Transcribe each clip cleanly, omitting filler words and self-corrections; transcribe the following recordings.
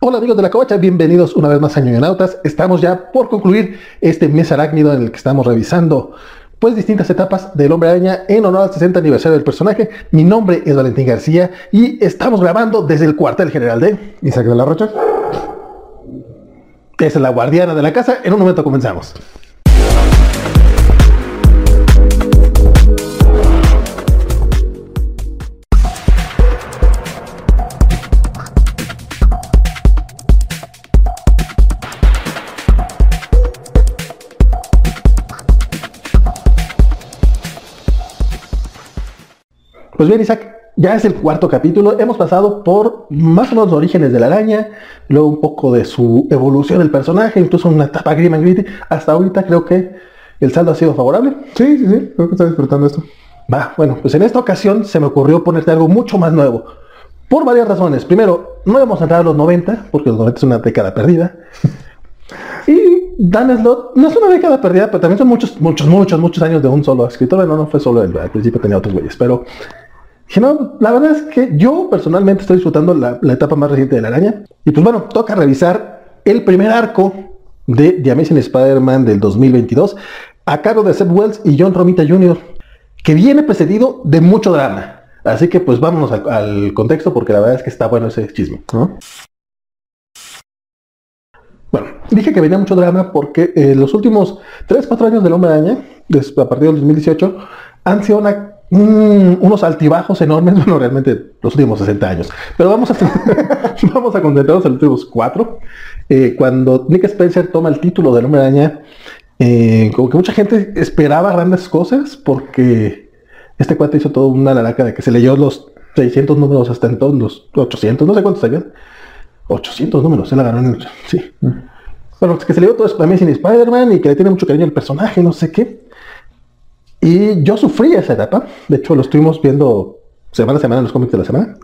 Hola amigos de la Covacha, bienvenidos una vez más a Ñoñonautas. Estamos ya por concluir este mes arácnido en el que estamos revisando pues distintas etapas del Hombre Araña en honor al 60 aniversario del personaje. Mi nombre es Valentín García y estamos grabando desde el cuartel general de Isaac de la Rocha. Esa es la guardiana de la casa. En un momento comenzamos. Pues bien, Isaac, ya es el cuarto capítulo. Hemos pasado por más o menos los orígenes de la araña, luego un poco de su evolución del personaje, incluso una etapa grim and gritty. Hasta ahorita creo que el saldo ha sido favorable. Sí, creo que está disfrutando esto. Va, bueno, pues en esta ocasión se me ocurrió ponerte algo mucho más nuevo. Por varias razones. Primero, no vamos a entrar a los 90, porque los 90 es una década perdida. Y Dan Slott no es una década perdida, pero también son muchos años de un solo escritor. No fue solo él, al principio tenía otros güeyes, pero... No, la verdad es que yo personalmente estoy disfrutando la etapa más reciente de la araña. Y pues bueno, toca revisar el primer arco de The Amazing Spider-Man del 2022 a cargo de Zeb Wells y John Romita Jr., que viene precedido de mucho drama. Así que pues vámonos al contexto, porque la verdad es que está bueno ese chisme, ¿no? Bueno, dije que venía mucho drama porque los últimos 3-4 años del Hombre Araña, a partir del 2018, han sido unos altibajos enormes. Bueno, realmente los últimos 60 años. Pero vamos a concentrarnos en los últimos 4. Cuando Nick Spencer toma el título del Hombre Araña, como que mucha gente esperaba grandes cosas, porque este cuate hizo toda una laraca de que se leyó los 600 números hasta entonces, los 800, no sé cuántos habían. 800 números, él agarró en el... Sí. Bueno, que se leyó todo Amazing Spider-Man y que le tiene mucho cariño al personaje, no sé qué. Y yo sufrí esa etapa. De hecho, lo estuvimos viendo semana a semana en los cómics de la semana.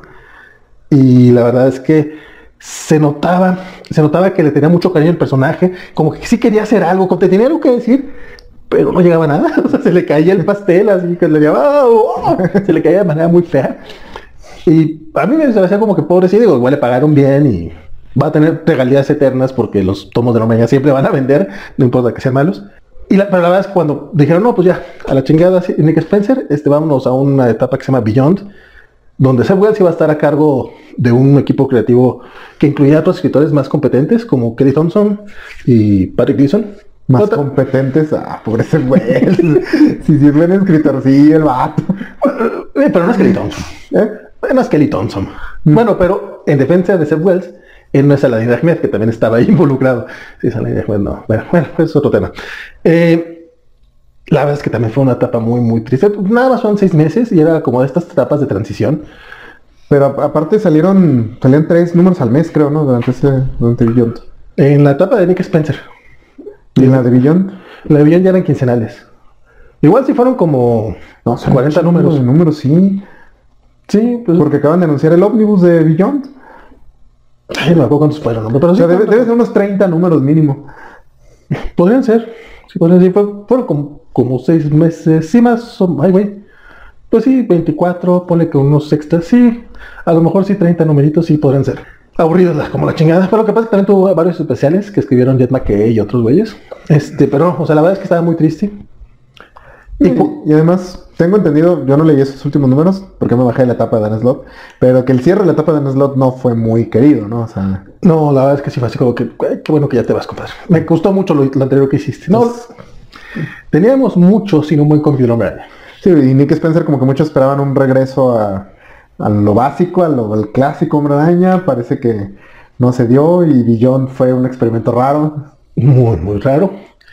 Y la verdad es que se notaba que le tenía mucho cariño al personaje. Como que sí quería hacer algo, que tenía algo que decir, pero no llegaba a nada. O sea, se le caía el pastel, así que le llamaba, se le caía de manera muy fea. Y a mí me parecía como que pobrecito, digo, igual le pagaron bien y va a tener regalías eternas porque los tomos de Hombre Araña siempre van a vender, no importa que sean malos. Pero la verdad es que cuando dijeron, no, pues ya, a la chingada, Nick Spencer, vámonos a una etapa que se llama Beyond, donde Zeb Wells iba a estar a cargo de un equipo creativo que incluía a otros escritores más competentes, como Kelly Thompson y Patrick Gleason. Más competentes, pobre Zeb Wells. Si es buen escritor, sí, el vato. Pero no es Kelly Thompson. No es Kelly Thompson. Bueno, pero en defensa de Zeb Wells, él no es Alain Ahmed, que también estaba ahí involucrado. Sí, es Alain Ahmed, no. Bueno, es otro tema. La verdad es que también fue una etapa muy, muy triste. Nada más fueron 6 meses y era como de estas etapas de transición. Pero aparte salían 3 números al mes, creo, ¿no? Durante Beyond. En la etapa de Nick Spencer. ¿Y en la de Beyond? La de Beyond ya eran quincenales. Igual si fueron como 40 números. Números, sí. Sí, pues... Porque acaban de anunciar el ómnibus de Beyond. Ay, no me acuerdo cuántos fueron, ¿no? Pero sí, debe ser unos 30 números mínimo. Podrían ser. Sí, podrían ser. Fueron como 6 meses. Sí, más. Ay, güey. Pues sí, 24. Ponle que unos extras. Sí. A lo mejor sí, 30 numeritos sí podrían ser. Aburridos como la chingada. Pero lo que pasa es que también tuvo varios especiales que escribieron Jet McKay y otros güeyes. Pero, o sea, la verdad es que estaba muy triste. Y además, tengo entendido, yo no leí esos últimos números porque me bajé de la etapa de Dan Slott, pero que el cierre de la etapa de Dan Slott no fue muy querido, ¿no? O sea... No, la verdad es que sí fue así como que, qué bueno que ya te vas, compadre. Me gustó mucho lo anterior que hiciste. No, teníamos mucho sin un buen cómic de Hombre Araña. Sí, y Nick Spencer como que muchos esperaban un regreso a lo básico, al clásico Hombre Araña. Parece que no se dio y Beyond fue un experimento raro. Muy, muy raro.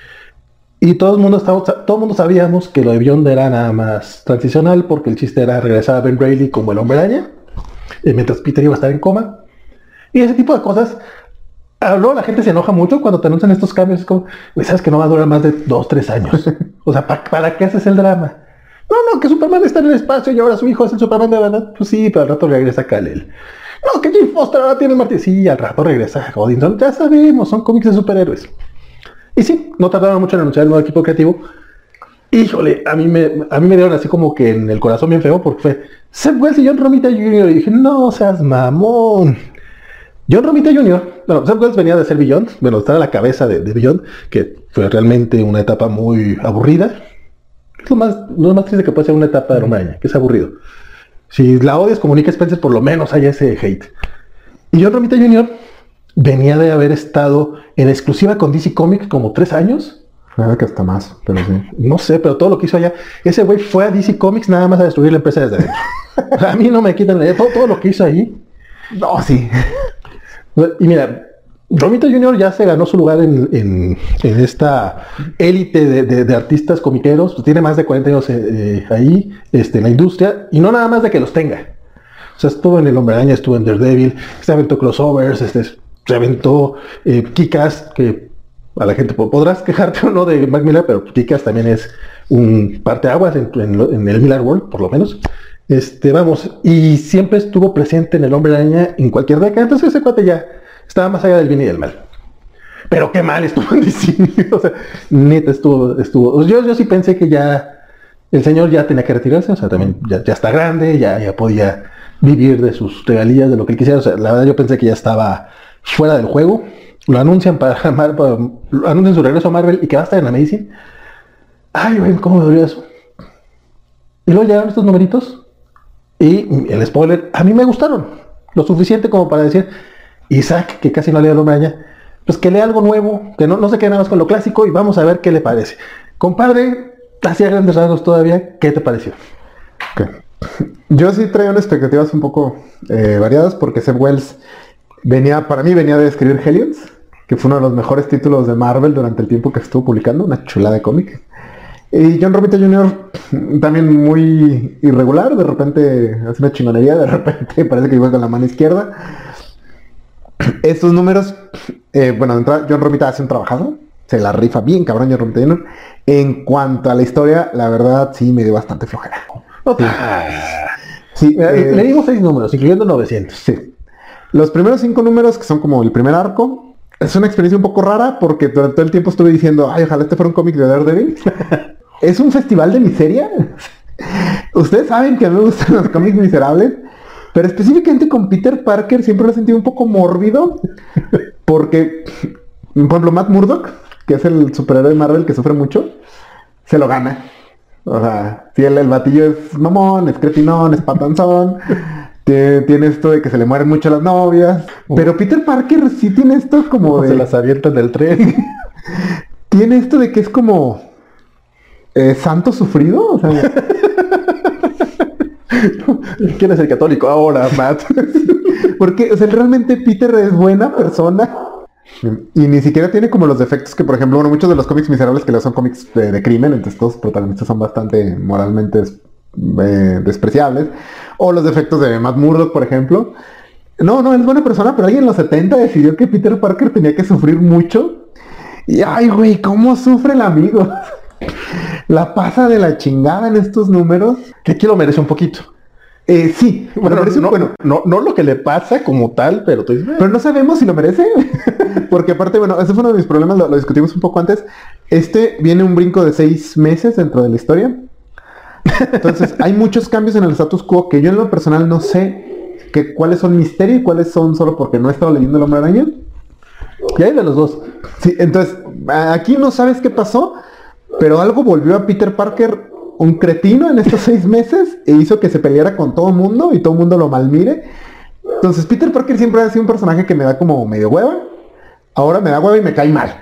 Y todo el mundo sabíamos que lo de Beyond era nada más transicional, porque el chiste era regresar a Ben Reilly como el Hombre Araña, mientras Peter iba a estar en coma. Y ese tipo de cosas. Luego la gente se enoja mucho cuando te anuncian estos cambios. Es como, sabes que no va a durar más de 2-3 años. O sea, ¿para qué haces el drama? No, que Superman está en el espacio y ahora su hijo es el Superman de verdad. Pues sí, pero al rato regresa Kal-El. No, que Jane Foster ahora tiene el martillo. Sí, al rato regresa Odinson. Ya sabemos, son cómics de superhéroes. Y sí, no tardaron mucho en anunciar el nuevo equipo creativo. Híjole, a mí me dieron así como que en el corazón bien feo, porque fue Zeb Wells y John Romita Jr. Y dije, no seas mamón. John Romita Jr., bueno, Zeb Wells venía de ser Beyond, bueno, estar a la cabeza de Beyond, que fue realmente una etapa muy aburrida. Es lo más triste que puede ser una etapa de Hombre Araña, que es aburrido. Si la odias como Nick Spencer, por lo menos hay ese hate. Y John Romita Jr. venía de haber estado en exclusiva con DC Comics como 3 años. Nada que hasta más, pero sí. No sé, pero todo lo que hizo allá, ese güey fue a DC Comics nada más a destruir la empresa desde adentro. A mí no me quitan todo lo que hizo ahí. No, sí. Y mira, Romita Jr. ya se ganó su lugar en esta élite de artistas comiqueros. Pues tiene más de 40 años ahí, en la industria, y no nada más de que los tenga. O sea, estuvo en El Hombre Araña, estuvo en Daredevil, se aventó crossovers, se aventó Kick-Ass, que a la gente podrás quejarte o no de Mac Miller, pero Kick-Ass también es un parteaguas en el Miller World, por lo menos. Vamos, y siempre estuvo presente en El Hombre Araña en cualquier década, entonces ese cuate ya estaba más allá del bien y del mal. Pero qué mal estuvo en DC. O sea, neta estuvo. Yo sí pensé que ya el señor ya tenía que retirarse, o sea, también ya está grande, ya podía vivir de sus regalías, de lo que él quisiera. O sea, la verdad yo pensé que ya estaba fuera del juego. Lo anuncian anuncian su regreso a Marvel y que va a estar en Amazing. Ay, güey, cómo me dolió eso. Y luego llegaron estos numeritos y el spoiler, a mí me gustaron. Lo suficiente como para decir, Isaac, que casi no lee El Hombre Araña, pues que lea algo nuevo, que no se quede nada más con lo clásico y vamos a ver qué le parece. Compadre, hacía grandes rasgos todavía, ¿qué te pareció? Okay. Yo sí traía unas expectativas un poco variadas porque Zeb Wells para mí venía de escribir Hellions, que fue uno de los mejores títulos de Marvel durante el tiempo que estuvo publicando, una chulada de cómic. Y John Romita Jr. también muy irregular, de repente hace una chingonería, de repente parece que juega con la mano izquierda. Estos números, John Romita hace un trabajazo, se la rifa bien cabrón John Romita Jr. En cuanto a la historia, la verdad sí me dio bastante flojera. Sí, leímos 6 números, incluyendo 900. Sí. Los primeros 5 números, que son como el primer arco, es una experiencia un poco rara porque durante todo el tiempo estuve diciendo, ay, ojalá este fuera un cómic de Daredevil. Es un festival de miseria. Ustedes saben que a mí me gustan los cómics miserables, pero específicamente con Peter Parker siempre lo he sentido un poco mórbido porque, por ejemplo, Matt Murdock, que es el superhéroe de Marvel que sufre mucho, se lo gana. O sea, si el batillo es mamón, es cretinón, es patanzón, tiene esto de que se le mueren mucho las novias, pero Peter Parker sí tiene esto como de... Se las avientan del tren. Tiene esto de que es como... santo sufrido, o sea... ¿Quién es el católico ahora, Matt? Porque, o sea, realmente Peter es buena persona y ni siquiera tiene como los defectos que, por ejemplo, muchos de los cómics miserables que son cómics de crimen, entonces todos los protagonistas son bastante moralmente despreciables, o los defectos de Matt Murdock, por ejemplo. No, es buena persona, pero alguien en los 70 decidió que Peter Parker tenía que sufrir mucho. Y, ay, güey, ¿cómo sufre el amigo? La pasa de la chingada en estos números. Que aquí lo merece un poquito. Sí, bueno, no lo que le pasa como tal, pero pero no sabemos si lo merece. Porque aparte, bueno, ese fue uno de mis problemas, lo discutimos un poco antes. Viene un brinco de 6 meses dentro de la historia. Entonces, hay muchos cambios en el status quo que yo en lo personal no sé cuáles son misterio y cuáles son solo porque no he estado leyendo El Hombre Araña. Y hay de los dos. Sí, entonces, aquí no sabes qué pasó, pero algo volvió a Peter Parker un cretino en estos 6 meses e hizo que se peleara con todo el mundo y todo el mundo lo malmire. Entonces Peter Parker siempre ha sido un personaje que me da como medio hueva. Ahora me da hueva y me cae mal.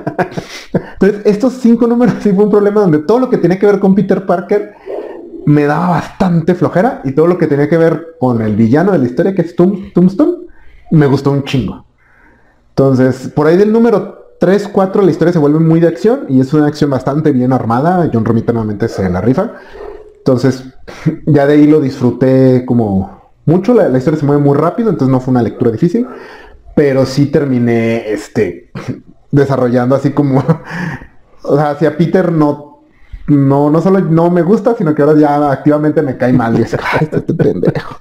Entonces estos 5 números sí fue un problema donde todo lo que tenía que ver con Peter Parker me daba bastante flojera y todo lo que tenía que ver con el villano de la historia, que es Tombstone, me gustó un chingo. Entonces, por ahí del número 3, 4 la historia se vuelve muy de acción y es una acción bastante bien armada. John Romita nuevamente se la rifa. Entonces, ya de ahí lo disfruté como mucho. La historia se mueve muy rápido, entonces no fue una lectura difícil. Pero sí terminé desarrollando así como... O sea, si a Peter no solo no me gusta, sino que ahora ya activamente me cae mal. Y es, este pendejo.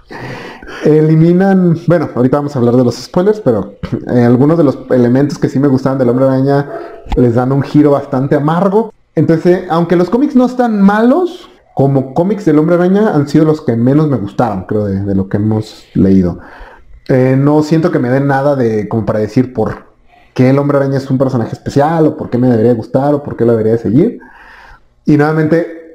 Eliminan, bueno, ahorita vamos a hablar de los spoilers, pero algunos de los elementos que sí me gustaban del Hombre Araña les dan un giro bastante amargo. Entonces, aunque los cómics no están malos, como cómics del Hombre Araña han sido los que menos me gustaron, creo, de lo que hemos leído. No siento que me den nada de como para decir por qué el Hombre Araña es un personaje especial, o por qué me debería gustar, o por qué lo debería seguir. Y nuevamente,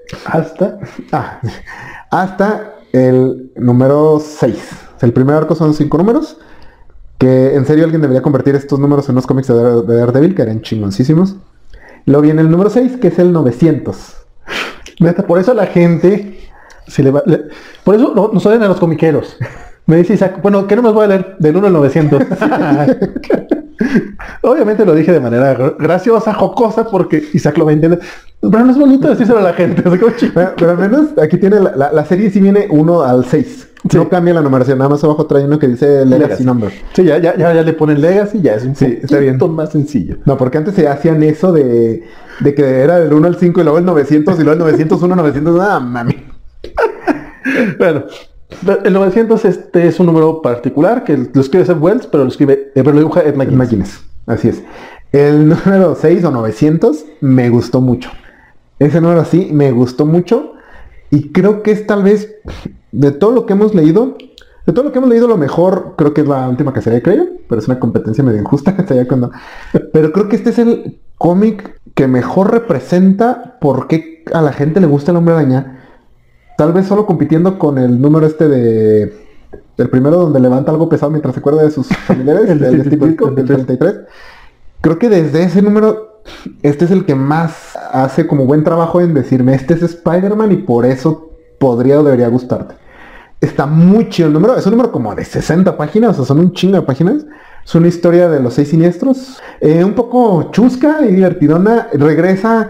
hasta el número 6. El primer arco son 5 números. Que en serio alguien debería convertir estos números en unos cómics de Daredevil, que eran chingoncísimos. Luego viene el número 6, que es el 900. Por eso la gente por eso nos odian a los comiqueros. Me dice Isaac, bueno, ¿qué no me voy a leer? Del 1 al 900. Obviamente lo dije de manera graciosa, jocosa, porque Isaac lo va a entender. Pero no es bonito decírselo a la gente. Pero al menos aquí tiene la serie sí viene 1 al 6. Sí. No cambia la numeración, nada más abajo trae uno que dice Legacy Number. Sí, ya le ponen Legacy, ya es un poquito más sencillo. No, porque antes se hacían eso de que era del 1 al 5 y luego el 900 y luego el 901, 900, nada, mami. Bueno, el 900 es un número particular que lo escribe Seth Wells, pero lo dibuja Ed McGuinness. Así es. El número 6 o 900 me gustó mucho. Ese número sí me gustó mucho y creo que es tal vez de todo lo que hemos leído, lo mejor creo que es la última cacería de Crayon, pero es una competencia medio injusta. Pero creo que este es el cómic que mejor representa por qué a la gente le gusta el Hombre Araña. Tal vez solo compitiendo con el número el primero donde levanta algo pesado mientras se acuerda de sus familiares, el de Steve Ditko, del 33. Creo que desde ese número, este es el que más hace como buen trabajo en decirme, este es Spider-Man y por eso podría o debería gustarte. Está muy chido el número, es un número como de 60 páginas, o sea, son un chingo de páginas. Es una historia de los 6 siniestros, un poco chusca y divertidona. Regresa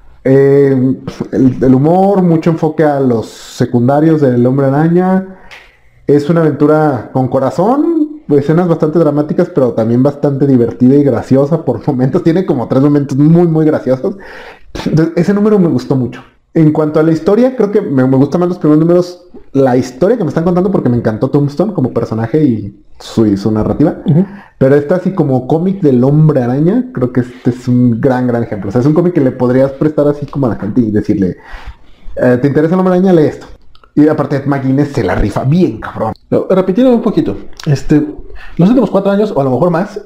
el humor, mucho enfoque a los secundarios del Hombre Araña. Es una aventura con corazón, escenas bastante dramáticas, pero también bastante divertida y graciosa por momentos. Tiene como 3 momentos muy, muy graciosos. Entonces, ese número me gustó mucho. En cuanto a la historia, creo que me gustan más los primeros números. La historia que me están contando, porque me encantó Tombstone como personaje y su narrativa. Uh-huh. Pero esta así como cómic del Hombre Araña, creo que este es un gran ejemplo. O sea, es un cómic que le podrías prestar así como a la gente y decirle, ¿te interesa el Hombre Araña? Lee esto. Y aparte McGuinness se la rifa bien, cabrón. Repitiendo un poquito, los últimos 4 años, o a lo mejor más,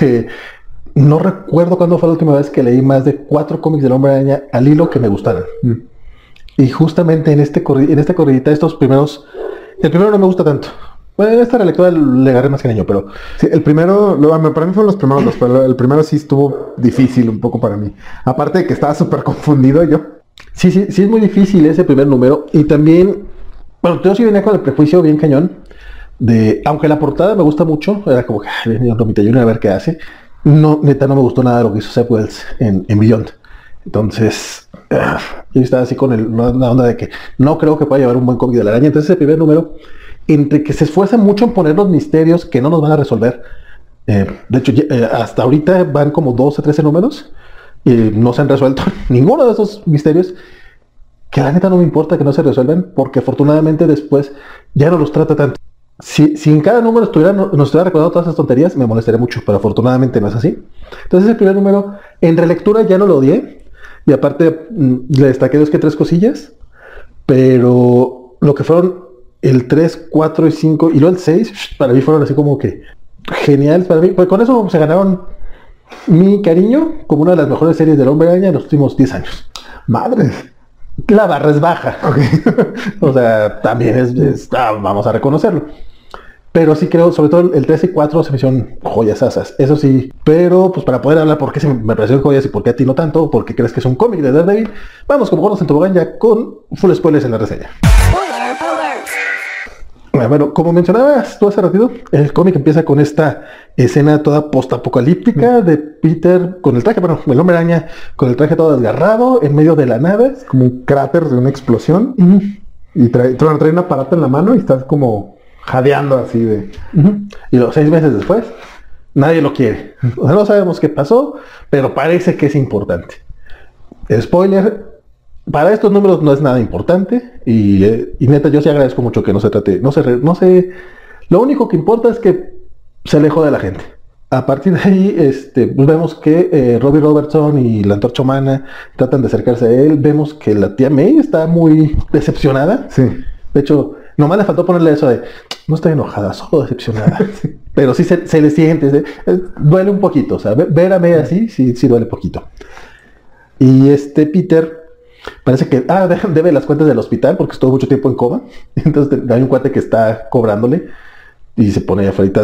no recuerdo cuándo fue la última vez que leí más de 4 cómics del Hombre Araña al hilo que me gustaran. Y justamente en esta corridita, el primero no me gusta tanto. Bueno, en esta relectura le agarré más cariño, pero... Sí, el primero, para mí fueron los primeros 2, pero el primero sí estuvo difícil un poco para mí. Aparte de que estaba súper confundido yo. Sí, es muy difícil ese primer número. Y también, bueno, yo sí venía con el prejuicio bien cañón aunque la portada me gusta mucho, era como que, Romita Junior a ver qué hace. No, neta, no me gustó nada de lo que hizo Seth Wells en Beyond. Entonces, yo estaba así con la onda de que no creo que pueda llevar un buen cómic de la araña. Entonces, ese primer número, entre que se esfuerza mucho en poner los misterios que no nos van a resolver. De hecho, hasta ahorita van como 12 o 13 números y no se han resuelto ninguno de esos misterios, que la neta no me importa que no se resuelvan, porque afortunadamente después ya no los trata tanto. Si en cada número nos estuviera recordando todas esas tonterías, me molestaría mucho, pero afortunadamente no es así. Entonces el primer número, en relectura ya no lo odié, y aparte le destaqué 3 cosillas, pero lo que fueron el 3, 4 y 5, y luego el 6, para mí fueron así como que geniales para mí, pues con eso se ganaron mi cariño como una de las mejores series del Hombre Araña en los últimos 10 años. Madre. La barra es baja. Okay. O sea, también vamos a reconocerlo. Pero sí creo, sobre todo el 3 y 4 se me hicieron joyas asas. Eso sí. Pero, pues para poder hablar por qué me parecieron joyas y por qué a ti no tanto, porque crees que es un cómic de Daredevil, vamos como gordos en tobogán ya con full spoilers en la reseña. Bueno, como mencionabas tú hace ratito, el cómic empieza con esta escena toda postapocalíptica de Peter con el traje, bueno, el Hombre Araña con el traje todo desgarrado en medio de la nada. Es como un cráter de una explosión. Y trae un aparato en la mano y estás como jadeando así de... Y los 6 meses después, nadie lo quiere. O sea, no sabemos qué pasó, pero parece que es importante. Spoiler, para estos números no es nada importante y neta yo sí agradezco mucho que no se trate, no sé, lo único que importa es que se alejó de la gente. A partir de ahí, pues vemos que Robbie Robertson y la Antorcha Humana tratan de acercarse a él. Vemos que la tía May está muy decepcionada. Sí. De hecho, Nomás le faltó ponerle eso de, no estoy enojada, solo decepcionada. Pero sí se le siente, duele un poquito. O sea, ver a May así, sí duele poquito. Y Peter parece que debe las cuentas del hospital porque estuvo mucho tiempo en coma. Entonces hay un cuate que está cobrándole y se pone afuera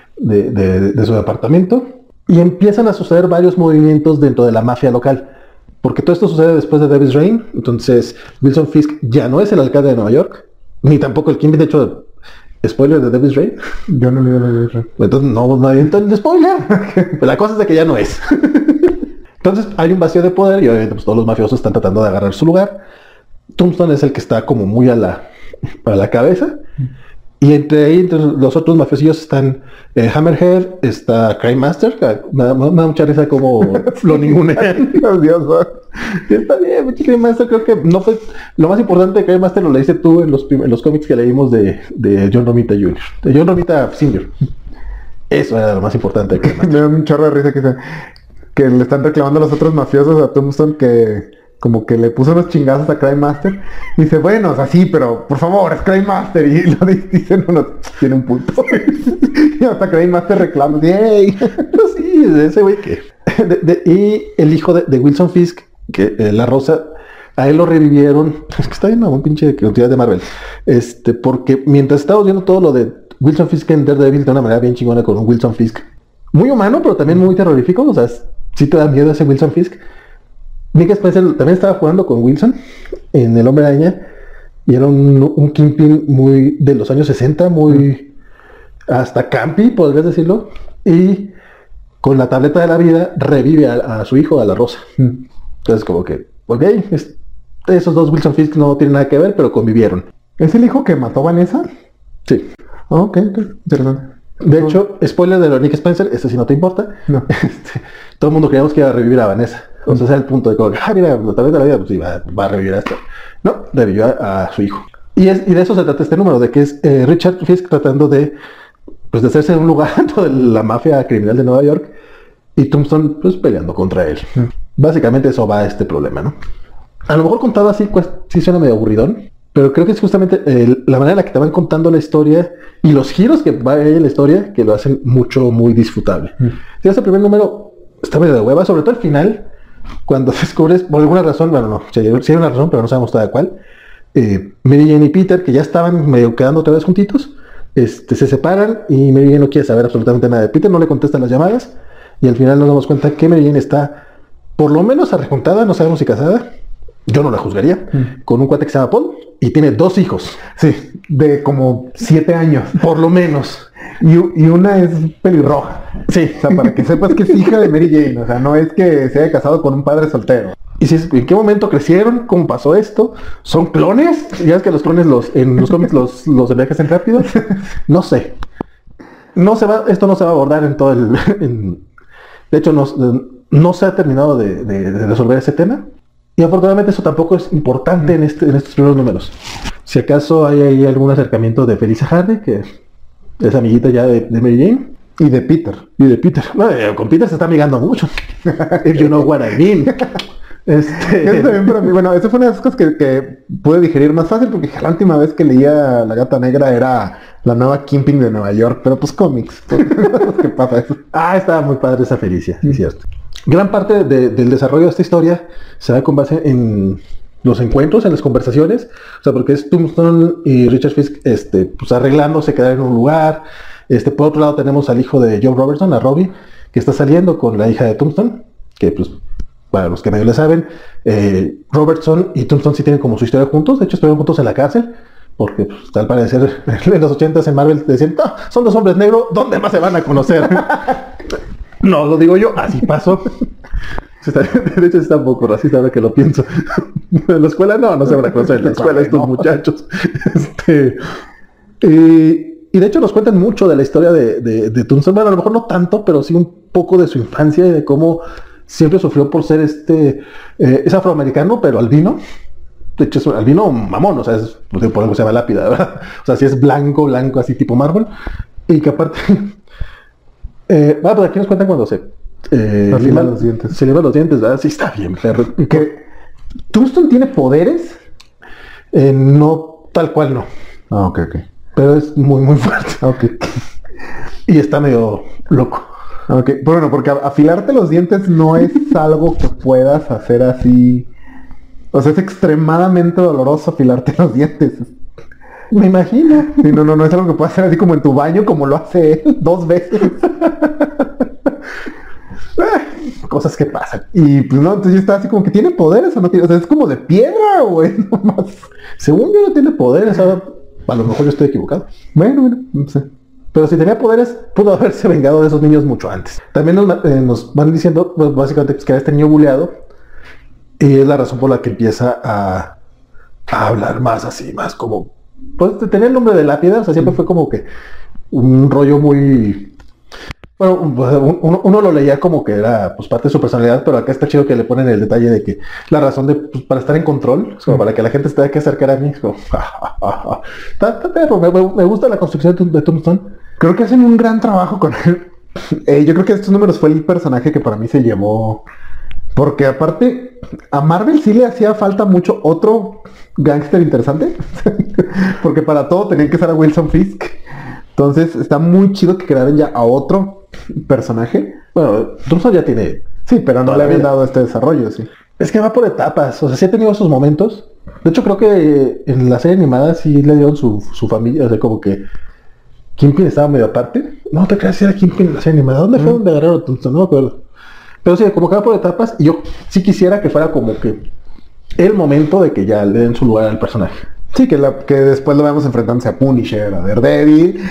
de su departamento. Y empiezan a suceder varios movimientos dentro de la mafia local. Porque todo esto sucede después de Devil's Reign. Entonces Wilson Fisk ya no es el alcalde de Nueva York. Ni tampoco el Kingpin. De hecho, spoiler de Devil's Reign. Yo no leí Devil's Reign. Entonces no aviento el spoiler. Pero la cosa es de que ya no es. Entonces hay un vacío de poder y obviamente pues, todos los mafiosos están tratando de agarrar su lugar. Tombstone es el que está como muy a la cabeza. Y entre los otros mafiosillos están Hammerhead, está Crime Master. Me da mucha risa como lo ningunean. Está bien, Crime Master. Creo que no fue lo más importante de Crime Master, lo leíste tú en los cómics que leímos de John Romita Jr., de John Romita Sr. Eso era lo más importante de Crime Master. Me da un chorro de risa que le están reclamando a los otros mafiosos a Tombstone que como que le puso unos chingazos a Crime Master. Y dice, bueno, o sea, sí, pero por favor, es Crime Master. Y lo dicen, no, tiene un punto. Y hasta Crime Master reclama, ¡yay! Pues sí, ese güey que... y el hijo de Wilson Fisk, que La Rosa, a él lo revivieron. Es que está bien, un pinche cantidad de Marvel. Porque mientras estábamos viendo todo lo de Wilson Fisk en Daredevil de una manera bien chingona con un Wilson Fisk muy humano, pero también muy terrorífico. O sea, sí te da miedo ese Wilson Fisk. Nick Spencer también estaba jugando con Wilson en El Hombre Araña y era un Kingpin muy de los años 60, muy hasta campy, podrías decirlo, y con la tableta de la vida revive a su hijo, a La Rosa. Entonces como que, ok, esos dos Wilson Fisk no tienen nada que ver, pero convivieron. ¿Es el hijo que mató a Vanessa? Sí. Ok, interesante. De hecho, spoiler de lo de Nick Spencer, sí no te importa. No. Todo el mundo creíamos que iba a revivir a Vanessa. O sea, ese era el punto de como, mira, la tableta de la vida, pues sí, va a revivir a esto. No, revivió a su hijo. Y de eso se trata este número, de que es Richard Fisk tratando de hacerse un lugar dentro de la mafia criminal de Nueva York y Tombstone pues peleando contra él. Básicamente eso va a este problema, ¿no? A lo mejor contado así, pues sí suena medio aburridón, pero creo que es justamente la manera en la que te van contando la historia y los giros que va a ir en la historia que lo hacen muy disfrutable. Si ese primer número está medio de hueva, sobre todo al final, cuando descubres, por alguna razón, bueno, no, sí hay una razón, pero no sabemos todavía cuál, Mary Jane y Peter, que ya estaban medio quedando otra vez juntitos, se separan y Mary Jane no quiere saber absolutamente nada de Peter, no le contesta las llamadas, y al final nos damos cuenta que Mary Jane está, por lo menos arrejuntada, no sabemos si casada, yo no la juzgaría, con un cuate que se llama Paul, y tiene 2 hijos. Sí, de como 7 años. Por lo menos. Y una es pelirroja. Sí. O sea, para que sepas que es hija de Mary Jane. O sea, no es que se haya casado con un padre soltero. ¿Y si en qué momento crecieron? ¿Cómo pasó esto? ¿Son clones? Ya es que los clones en los cómics los envejecen rápido. No sé. Esto no se va a abordar en todo de hecho, no se ha terminado de resolver ese tema. Y afortunadamente eso tampoco es importante en estos primeros números. Si acaso hay ahí algún acercamiento de Felicia Hardy, que es amiguita ya de Mary Jane. Y de Peter. Bueno, con Peter se está amigando mucho. If you know what I mean. Eso también para mí, bueno, eso fue una de las cosas que pude digerir más fácil porque la última vez que leía La Gata Negra era la nueva Kingpin de Nueva York, pero pues cómics. ¿Qué pasa eso? Estaba muy padre esa Felicia, sí, cierto. Gran parte del desarrollo de esta historia se da con base en los encuentros, en las conversaciones, o sea, porque es Tombstone y Richard Fisk pues arreglándose, quedar en un lugar. Por otro lado tenemos al hijo de John Robertson, a Robbie, que está saliendo con la hija de Tombstone, que pues para los que medio le saben, Robertson y Tombstone sí tienen como su historia juntos. De hecho estuvieron juntos en la cárcel, porque pues, al parecer en los 80s en Marvel decían, no, son 2 hombres negros, ¿dónde más se van a conocer? No, lo digo yo, así pasó. De hecho está un poco racista ahora que lo pienso. En la escuela no se van a conocer en la escuela estos muchachos. Y de hecho nos cuentan mucho de la historia de Tombstone. Bueno, a lo mejor no tanto, pero sí un poco de su infancia y de cómo siempre sufrió por ser es afroamericano, pero albino. De hecho es un albino mamón, o sea, por algo se llama lápida, ¿verdad? O sea, si es blanco, así tipo mármol. Y que aparte... pues aquí nos cuentan cuando se lima los dientes. Se lima los dientes, ¿verdad? Sí, está bien, perro. ¿Que Tombstone tiene poderes? No, tal cual no. Ah, ok, ok. Pero es muy, muy fuerte. Ok. Y está medio loco. Ok, bueno, porque afilarte los dientes no es algo que puedas hacer así. O sea, es extremadamente doloroso afilarte los dientes. Me imagino. Sí, no es algo que puedas hacer así como en tu baño, como lo hace él 2 veces. Cosas que pasan. Y pues no, entonces yo estaba así como que tiene poderes o no tiene. O sea, es como de piedra, güey, nomás. Según yo no tiene poderes, ahora a lo mejor yo estoy equivocado. Bueno, no sé. Pero si tenía poderes, pudo haberse vengado de esos niños mucho antes. También nos van diciendo, pues, básicamente, pues, que era este niño buleado. Y es la razón por la que empieza a hablar más así, más como... Pues tenía el nombre de la piedra, o sea, siempre fue como que un rollo muy... Bueno, uno lo leía como que era pues parte de su personalidad, pero acá está chido que le ponen el detalle de que la razón de pues, para estar en control, es como para que la gente se tenga que acercar a mí. Es como, está perro, me gusta la construcción de Tombstone. Creo que hacen un gran trabajo con él. Yo creo que estos números fue el personaje que para mí se llevó. Porque aparte, a Marvel sí le hacía falta mucho otro gángster interesante. Porque para todo tenían que ser a Wilson Fisk. Entonces está muy chido que crearan ya a otro personaje. Bueno, Tombstone ya tiene... Sí, pero no le habían dado este desarrollo, sí. Es que va por etapas, o sea, sí ha tenido sus momentos. De hecho, creo que en la serie animada sí le dieron su familia, o sea, como que Kingpin estaba medio aparte. No te creas si era Kingpin en la serie animada. ¿Dónde fue donde agarraron a Tombstone? No me acuerdo. Pero sí, como que va por etapas y yo sí quisiera que fuera como que el momento de que ya le den su lugar al personaje. Sí, que después lo vemos enfrentándose a Punisher, a Daredevil.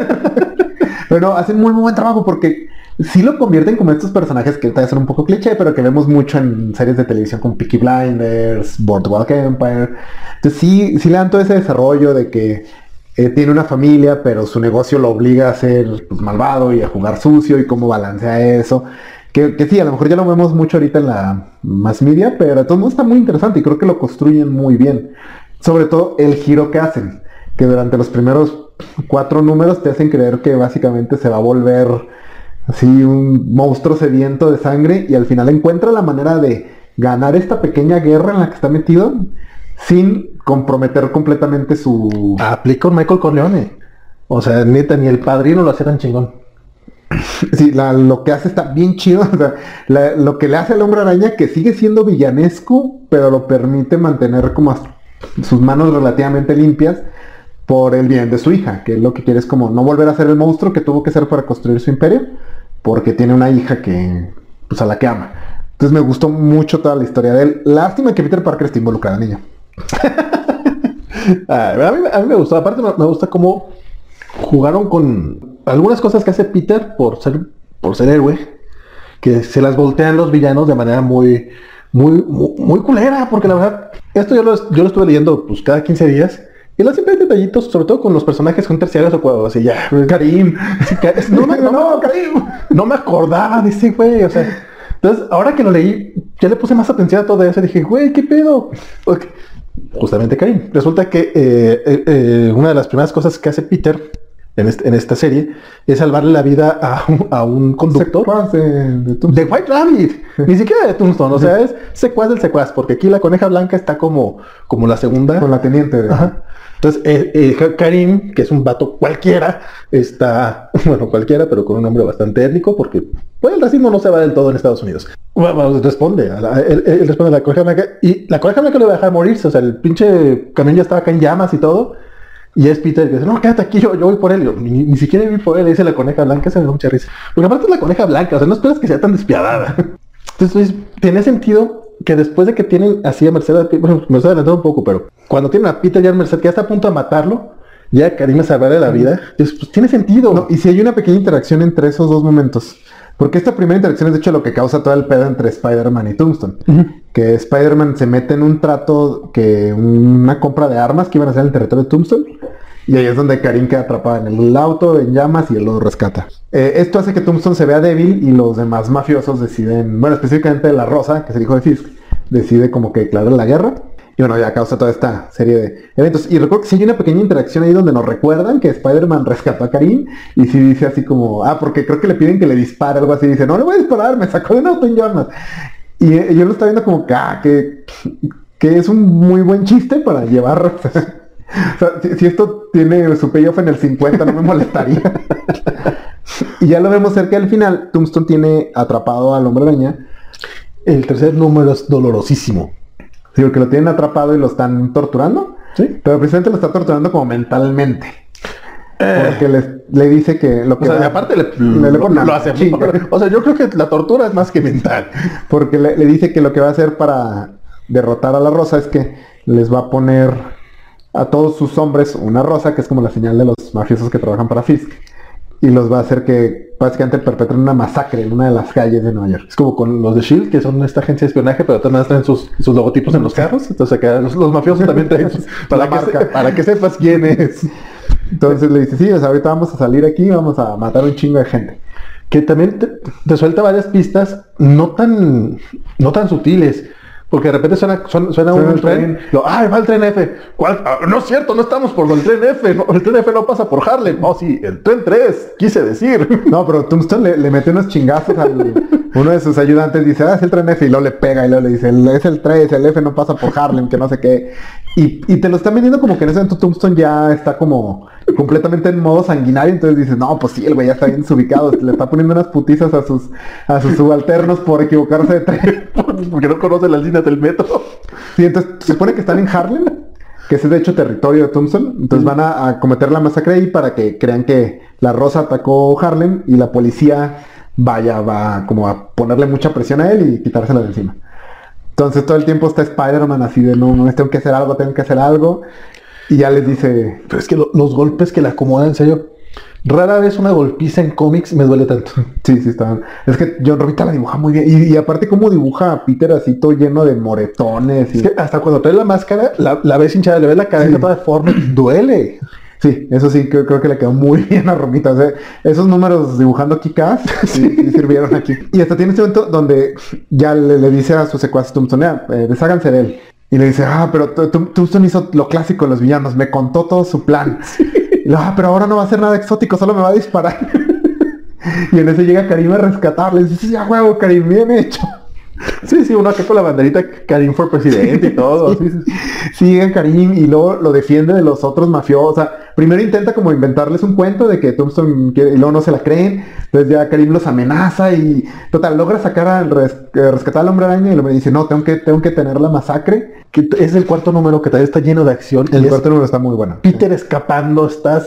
Pero no, hacen muy buen trabajo porque sí lo convierten como estos personajes que tal vez son un poco cliché, pero que vemos mucho en series de televisión como Peaky Blinders, Boardwalk Empire. Entonces sí le dan todo ese desarrollo de que tiene una familia, pero su negocio lo obliga a ser pues, malvado y a jugar sucio y cómo balancea eso. Que sí, a lo mejor ya lo vemos mucho ahorita en la mass media, pero de todos modos está muy interesante y creo que lo construyen muy bien. Sobre todo el giro que hacen, que durante los primeros 4 números te hacen creer que básicamente se va a volver así un monstruo sediento de sangre y al final encuentra la manera de ganar esta pequeña guerra en la que está metido sin comprometer completamente su... Aplica un Michael Corleone. O sea, neta, ni el padrino lo hacía tan chingón. Sí, lo que hace está bien chido. O sea, lo que le hace al Hombre Araña, que sigue siendo villanesco, pero lo permite mantener como sus manos relativamente limpias por el bien de su hija, que lo que quiere es como no volver a ser el monstruo que tuvo que ser para construir su imperio, porque tiene una hija que, pues a la que ama. Entonces me gustó mucho toda la historia de él. Lástima que Peter Parker esté involucrada, niña. A mí me gustó. Aparte me gusta cómo jugaron con algunas cosas que hace Peter por ser héroe, que se las voltean los villanos de manera muy culera, porque la verdad, esto yo lo estuve leyendo pues cada 15 días, y los siempre hay detallitos, sobre todo con los personajes con terciarios o cuadros, así ya, Karim, Karim, no me acordaba de ese güey, o sea, entonces ahora que lo leí, ya le puse más atención a todo eso, y dije, güey, ¿qué pedo? Okay. Justamente Karim. Resulta que una de las primeras cosas que hace Peter en esta serie es salvarle la vida a un conductor de White Rabbit, ni siquiera de Tombstone, o sea, es secuaz del secuaz, porque aquí la coneja blanca está como la segunda. Con la teniente. Ajá. Entonces, Karim, que es un vato cualquiera, está, bueno, cualquiera, pero con un nombre bastante étnico, porque pues, el racismo no se va del todo en Estados Unidos. Bueno, responde, él responde a la coneja blanca, y la coneja blanca le va a dejar morirse, o sea, el pinche camión ya estaba acá en llamas y todo. Y es Peter que dice, no, quédate aquí, yo voy por él. Yo, ni siquiera voy por él, le dice la coneja blanca, se me da mucha risa. Porque aparte es la coneja blanca, o sea, no esperas que sea tan despiadada. Entonces, tiene sentido que después de que tienen así a Merced, bueno, me estoy adelantando un poco, pero cuando tienen a Peter ya en Merced, que ya está a punto de matarlo, ya Karim salvarle la vida, entonces, pues tiene sentido. No, y si hay una pequeña interacción entre esos dos momentos. Porque esta primera interacción es de hecho lo que causa todo el pedo entre Spider-Man y Tombstone. Que Spider-Man se mete en un trato, una compra de armas que iban a hacer en el territorio de Tombstone. Y ahí es donde Karim queda atrapada en el auto, en llamas, y él lo rescata. Esto hace que Tombstone se vea débil y los demás mafiosos deciden, bueno, específicamente La Rosa, que es el hijo de Fisk, decide como que declarar la guerra. Y bueno, ya causa toda esta serie de eventos. Y recuerdo que sí hay una pequeña interacción ahí donde nos recuerdan que Spider-Man rescató a Karim. Y sí dice así como, porque creo que le piden que le dispare, algo así. Dice, no le voy a disparar, me sacó de un auto en llamas. Y yo lo estaba viendo como que es un muy buen chiste para llevar O sea, si esto tiene su payoff en el 50, no me molestaría. Y ya lo vemos cerca del final. Tombstone tiene atrapado al Hombre Araña. El tercer número es dolorosísimo. Sí, porque lo tienen atrapado y lo están torturando. Sí. Pero precisamente lo está torturando como mentalmente. Porque le dice que lo que... O sea, aparte le pone lo hace. O sea, yo creo que la tortura es más que mental. Porque le dice que lo que va a hacer para derrotar a la Rosa es que les va a poner a todos sus hombres una rosa, que es como la señal de los mafiosos que trabajan para Fisk. Y los va a hacer que básicamente perpetren una masacre en una de las calles de Nueva York. Es como con los de S.H.I.E.L.D., que son esta agencia de espionaje, pero también traen sus logotipos en los carros. Entonces acá los mafiosos también traen sus... para que sepas quién es. Entonces le dice, sí, o sea, ahorita vamos a salir aquí y vamos a matar un chingo de gente. Que también te suelta varias pistas no tan sutiles. Porque de repente suena un tren. Va el tren F. ¿Cuál? No es cierto, no estamos por el tren F. No, el tren F no pasa por Harlem. Oh, sí, el tren 3, quise decir. No, pero Tombstone le mete unos chingazos uno de sus ayudantes. Dice, es el tren F. Y luego le pega y luego le dice, es el 3, el F no pasa por Harlem, que no sé qué. Y te lo están vendiendo como que en ese momento Tombstone ya está como completamente en modo sanguinario. Entonces dices, no, pues sí, el güey ya está bien desubicado. Le está poniendo unas putizas a sus subalternos por equivocarse de tren. Porque no conoce las líneas del metro. Sí, entonces se supone que están en Harlem, que ese es de hecho territorio de Tombstone. Entonces van a cometer la masacre ahí para que crean que la Rosa atacó Harlem y la policía va como a ponerle mucha presión a él y quitársela de encima. Entonces todo el tiempo está Spider-Man así de no, tengo que hacer algo. Y ya les dice... Pero es que los golpes que le acomodan, en serio... Rara vez una golpiza en cómics me duele tanto. Sí, está. Es que John Romita la dibuja muy bien. Y aparte cómo dibuja a Peter así todo lleno de moretones. Es que hasta cuando trae la máscara, la ves hinchada, le ves la cabeza toda deforme, duele. Sí, eso sí, creo que le quedó muy bien a Romita. O sea, esos números dibujando Kick-Ass sí sirvieron aquí. Y hasta tiene este momento donde ya le dice a su secuaz Tombstone, desháganse de él. Y le dice, pero Tombstone hizo lo clásico de los villanos, me contó todo su plan. Sí. Pero ahora no va a hacer nada exótico, solo me va a disparar. Y en ese llega Karim a rescatarle. Y dice, sí, a huevo, Karim, bien hecho. Sí, uno acá con la banderita Karim fue presidente y todo. Sí, llega Karim y luego lo defiende de los otros mafiosos. O sea, primero intenta como inventarles un cuento de que Tombstone quiere, y luego no se la creen. Entonces ya Karim los amenaza y total, logra sacar rescatar al Hombre Araña y el hombre dice, no, tengo que tener la masacre. Que es el cuarto número que todavía está lleno de acción. El cuarto número está muy bueno. Peter escapando,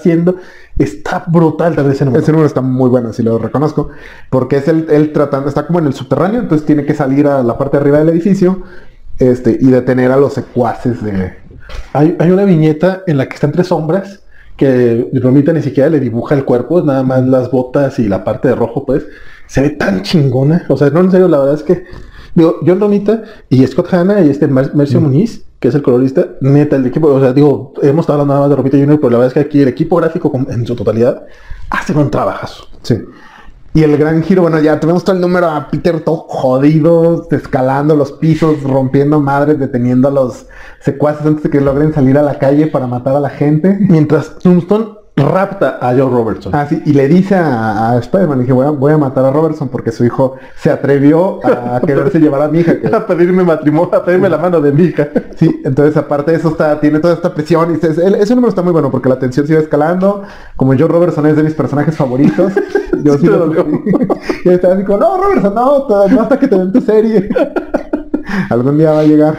está brutal también ese número. Ese número está muy bueno, si lo reconozco. Porque es él tratando, está como en el subterráneo, entonces tiene que salir a la parte de arriba del edificio y detener a los secuaces de... Hay una viñeta en la que están tres sombras que Romita ni siquiera le dibuja el cuerpo, es nada más las botas y la parte de rojo, pues. Se ve tan chingona. O sea, no, en serio, la verdad es que John Romita y Scott Hanna y Mercio Muniz, que es el colorista, neta, el equipo, o sea, hemos estado hablando nada más de Romita Jr., pero la verdad es que aquí el equipo gráfico en su totalidad hacen un trabajazo. Sí. Y el gran giro, bueno, ya tenemos todo el número a Peter todo jodido, escalando los pisos, rompiendo madres, deteniendo a los secuaces antes de que logren salir a la calle para matar a la gente. Mientras Tombstone rapta a Joe Robertson. Ah, sí, y le dice a Spider-Man, le dije, voy a matar a Robertson porque su hijo se atrevió a quererse llevar a mi hija. A pedirme matrimonio, a pedirme la mano de mi hija. Sí, entonces aparte de eso tiene toda esta presión y ese número está muy bueno porque la tensión sigue escalando. Como Joe Robertson es de mis personajes favoritos. Yo sí y estaba así como, no, Robertson, no hasta que te den tu serie. Algún día va a llegar.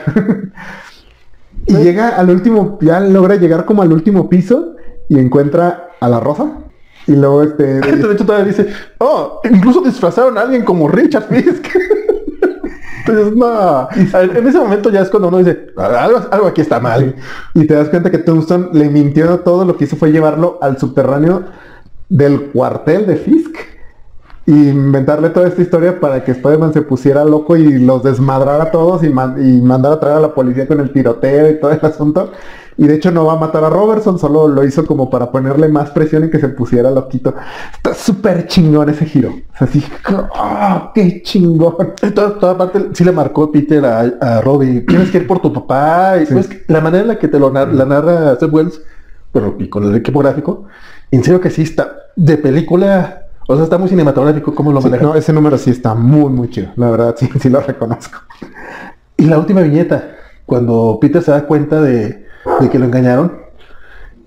Y llega al último, ya logra llegar como al último piso y encuentra a la Rosa. Y luego de hecho todavía dice, incluso disfrazaron a alguien como Richard Fisk. Entonces, no. En ese momento ya es cuando uno dice, algo aquí está mal. Y te das cuenta que Tombstone le mintió todo, lo que hizo fue llevarlo al subterráneo del cuartel de Fisk. Y inventarle toda esta historia para que Spider-Man se pusiera loco y los desmadrara a todos y mandara a traer a la policía con el tiroteo y todo el asunto. Y de hecho no va a matar a Robertson, solo lo hizo como para ponerle más presión y que se pusiera loquito. Está súper chingón ese giro. O sea, así, ¡qué chingón! Toda parte sí le marcó Peter a Robbie, tienes que ir por tu papá. Y pues, la manera en la que te la narra Seth Wells, pero y con el equipo gráfico, en serio que sí está de película. O sea, está muy cinematográfico como lo maneja. No, ese número sí está muy, muy chido. La verdad, sí lo reconozco. Y la última viñeta, cuando Peter se da cuenta de que lo engañaron,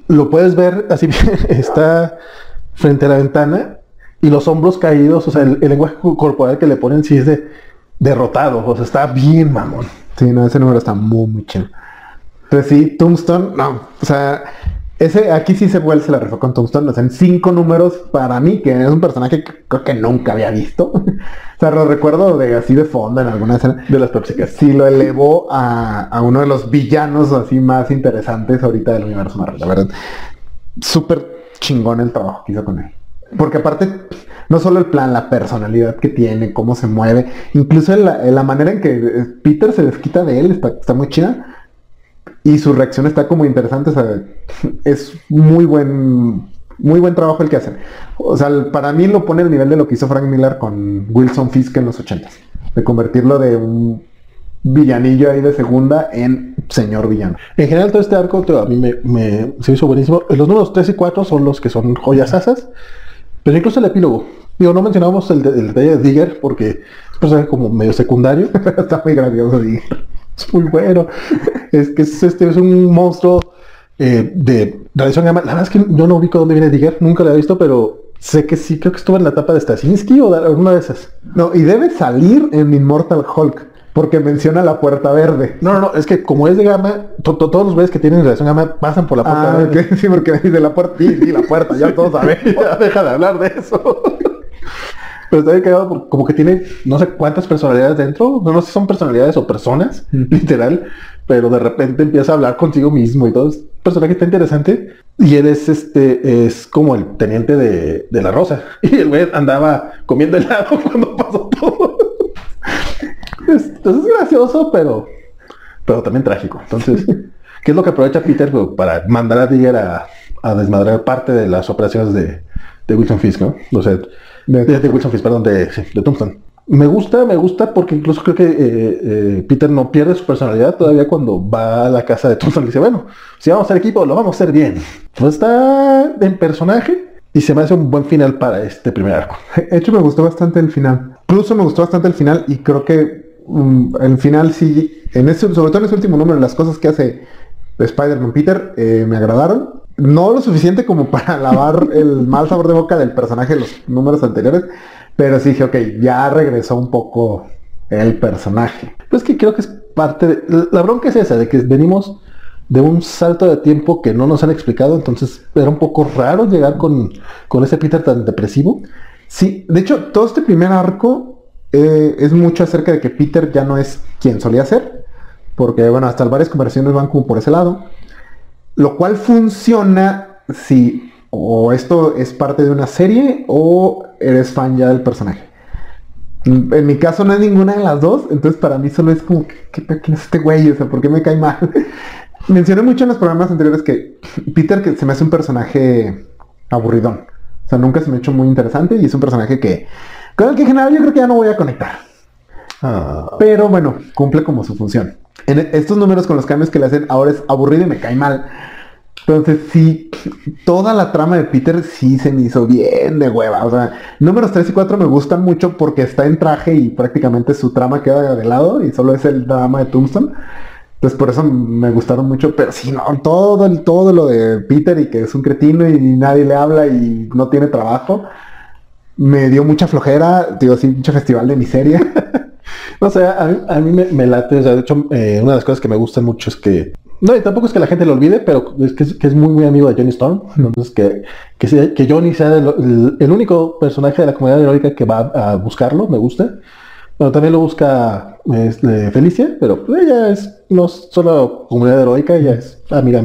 lo puedes ver así, está frente a la ventana y los hombros caídos, o sea, el lenguaje corporal que le ponen sí es de derrotado, o sea, está bien mamón. Sí, no, ese número está muy, muy chido. Pero sí, Tombstone, no, o sea, aquí sí se la rifó con Tombstone, o sea, en 5 números para mí, que es un personaje que creo que nunca había visto. O sea, lo recuerdo de así de fondo en alguna escena. De las Pepsicas. Sí, lo elevó a uno de los villanos así más interesantes ahorita del universo Marvel, la verdad. Súper chingón el trabajo que hizo con él. Porque aparte, no solo el plan, la personalidad que tiene, cómo se mueve, incluso la manera en que Peter se desquita de él está muy chida. Y su reacción está como interesante, o sea, es muy buen trabajo el que hacen. O sea, para mí lo pone al nivel de lo que hizo Frank Miller con Wilson Fisk en los 80s. De convertirlo de un villanillo ahí de segunda en señor villano. En general todo este arco a mí se hizo buenísimo. Los números 3 y 4 son los que son joyas asas. Pero incluso el epílogo. Digo, no mencionábamos el detalle de Digger porque es un personaje como medio secundario. Está muy gracioso Digger. Es muy bueno. Es que es un monstruo de radiación gamma. La verdad es que yo no ubico dónde viene Digger. Nunca lo he visto, pero sé que sí. Creo que estuvo en la etapa de Straczynski o de alguna de esas. No, y debe salir en Immortal Hulk. Porque menciona la puerta verde. No, es que como es de gamma, todos los güeyes que tienen radiación gamma pasan por la puerta verde. Okay. Sí, porque dice la puerta, sí, la puerta, ya todos sabemos. Ya deja de hablar de eso. Pero está bien cagado, como que tiene no sé cuántas personalidades dentro. No sé si son personalidades o personas, literal. Pero de repente empieza a hablar consigo mismo y todo. Es un personaje tan interesante. Y él es como el teniente de la Rosa. Y el güey andaba comiendo helado cuando pasó todo. Entonces es gracioso, pero también trágico. Entonces, ¿qué es lo que aprovecha Peter para mandar a Digger a desmadrar parte de las operaciones de Wilson Fisk, ¿no? O sea, de Wilson Fisk, perdón, de Tombstone. Me gusta porque incluso creo que Peter no pierde su personalidad todavía cuando va a la casa de Tombstone y dice, bueno, si vamos a hacer equipo, lo vamos a hacer bien. Pues está en personaje y se me hace un buen final para este primer arco. De hecho, me gustó bastante el final. Incluso me gustó bastante el final y creo que el final sí, sobre todo en ese último número, las cosas que hace Spider-Man Peter me agradaron. No lo suficiente como para lavar el mal sabor de boca del personaje de los números anteriores, pero sí dije, ok, ya regresó un poco el personaje. Pues que creo que es parte de... La bronca es esa, de que venimos de un salto de tiempo que no nos han explicado, entonces era un poco raro llegar con ese Peter tan depresivo. Sí, de hecho, todo este primer arco es mucho acerca de que Peter ya no es quien solía ser, porque bueno, hasta varias conversaciones van como por ese lado, lo cual funciona si o esto es parte de una serie o eres fan ya del personaje. En mi caso no es ninguna de las dos, entonces para mí solo es como, ¿qué es este güey? O sea, ¿por qué me cae mal? Mencioné mucho en los programas anteriores que Peter que se me hace un personaje aburridón. O sea, nunca se me ha hecho muy interesante y es un personaje con el que en general yo creo que ya no voy a conectar. Pero bueno, cumple como su función. En estos números con los cambios que le hacen ahora es aburrido y me cae mal. Entonces sí, toda la trama de Peter sí se me hizo bien de hueva. O sea, números 3 y 4 me gustan mucho porque está en traje y prácticamente su trama queda de lado y solo es el drama de Tombstone. Entonces por eso me gustaron mucho, pero sí, no, todo lo de Peter y que es un cretino y nadie le habla y no tiene trabajo, me dio mucha flojera, digo, sí, mucho festival de miseria. No sé, a mí me late, o sea, de hecho, una de las cosas que me gustan mucho es que, no, y tampoco es que la gente lo olvide, pero es que es muy, muy amigo de Johnny Storm, entonces que Johnny sea el único personaje de la comunidad heroica que va a buscarlo, me gusta. Bueno, también lo busca Felicia, pero ella no es solo comunidad heroica, ella es amiga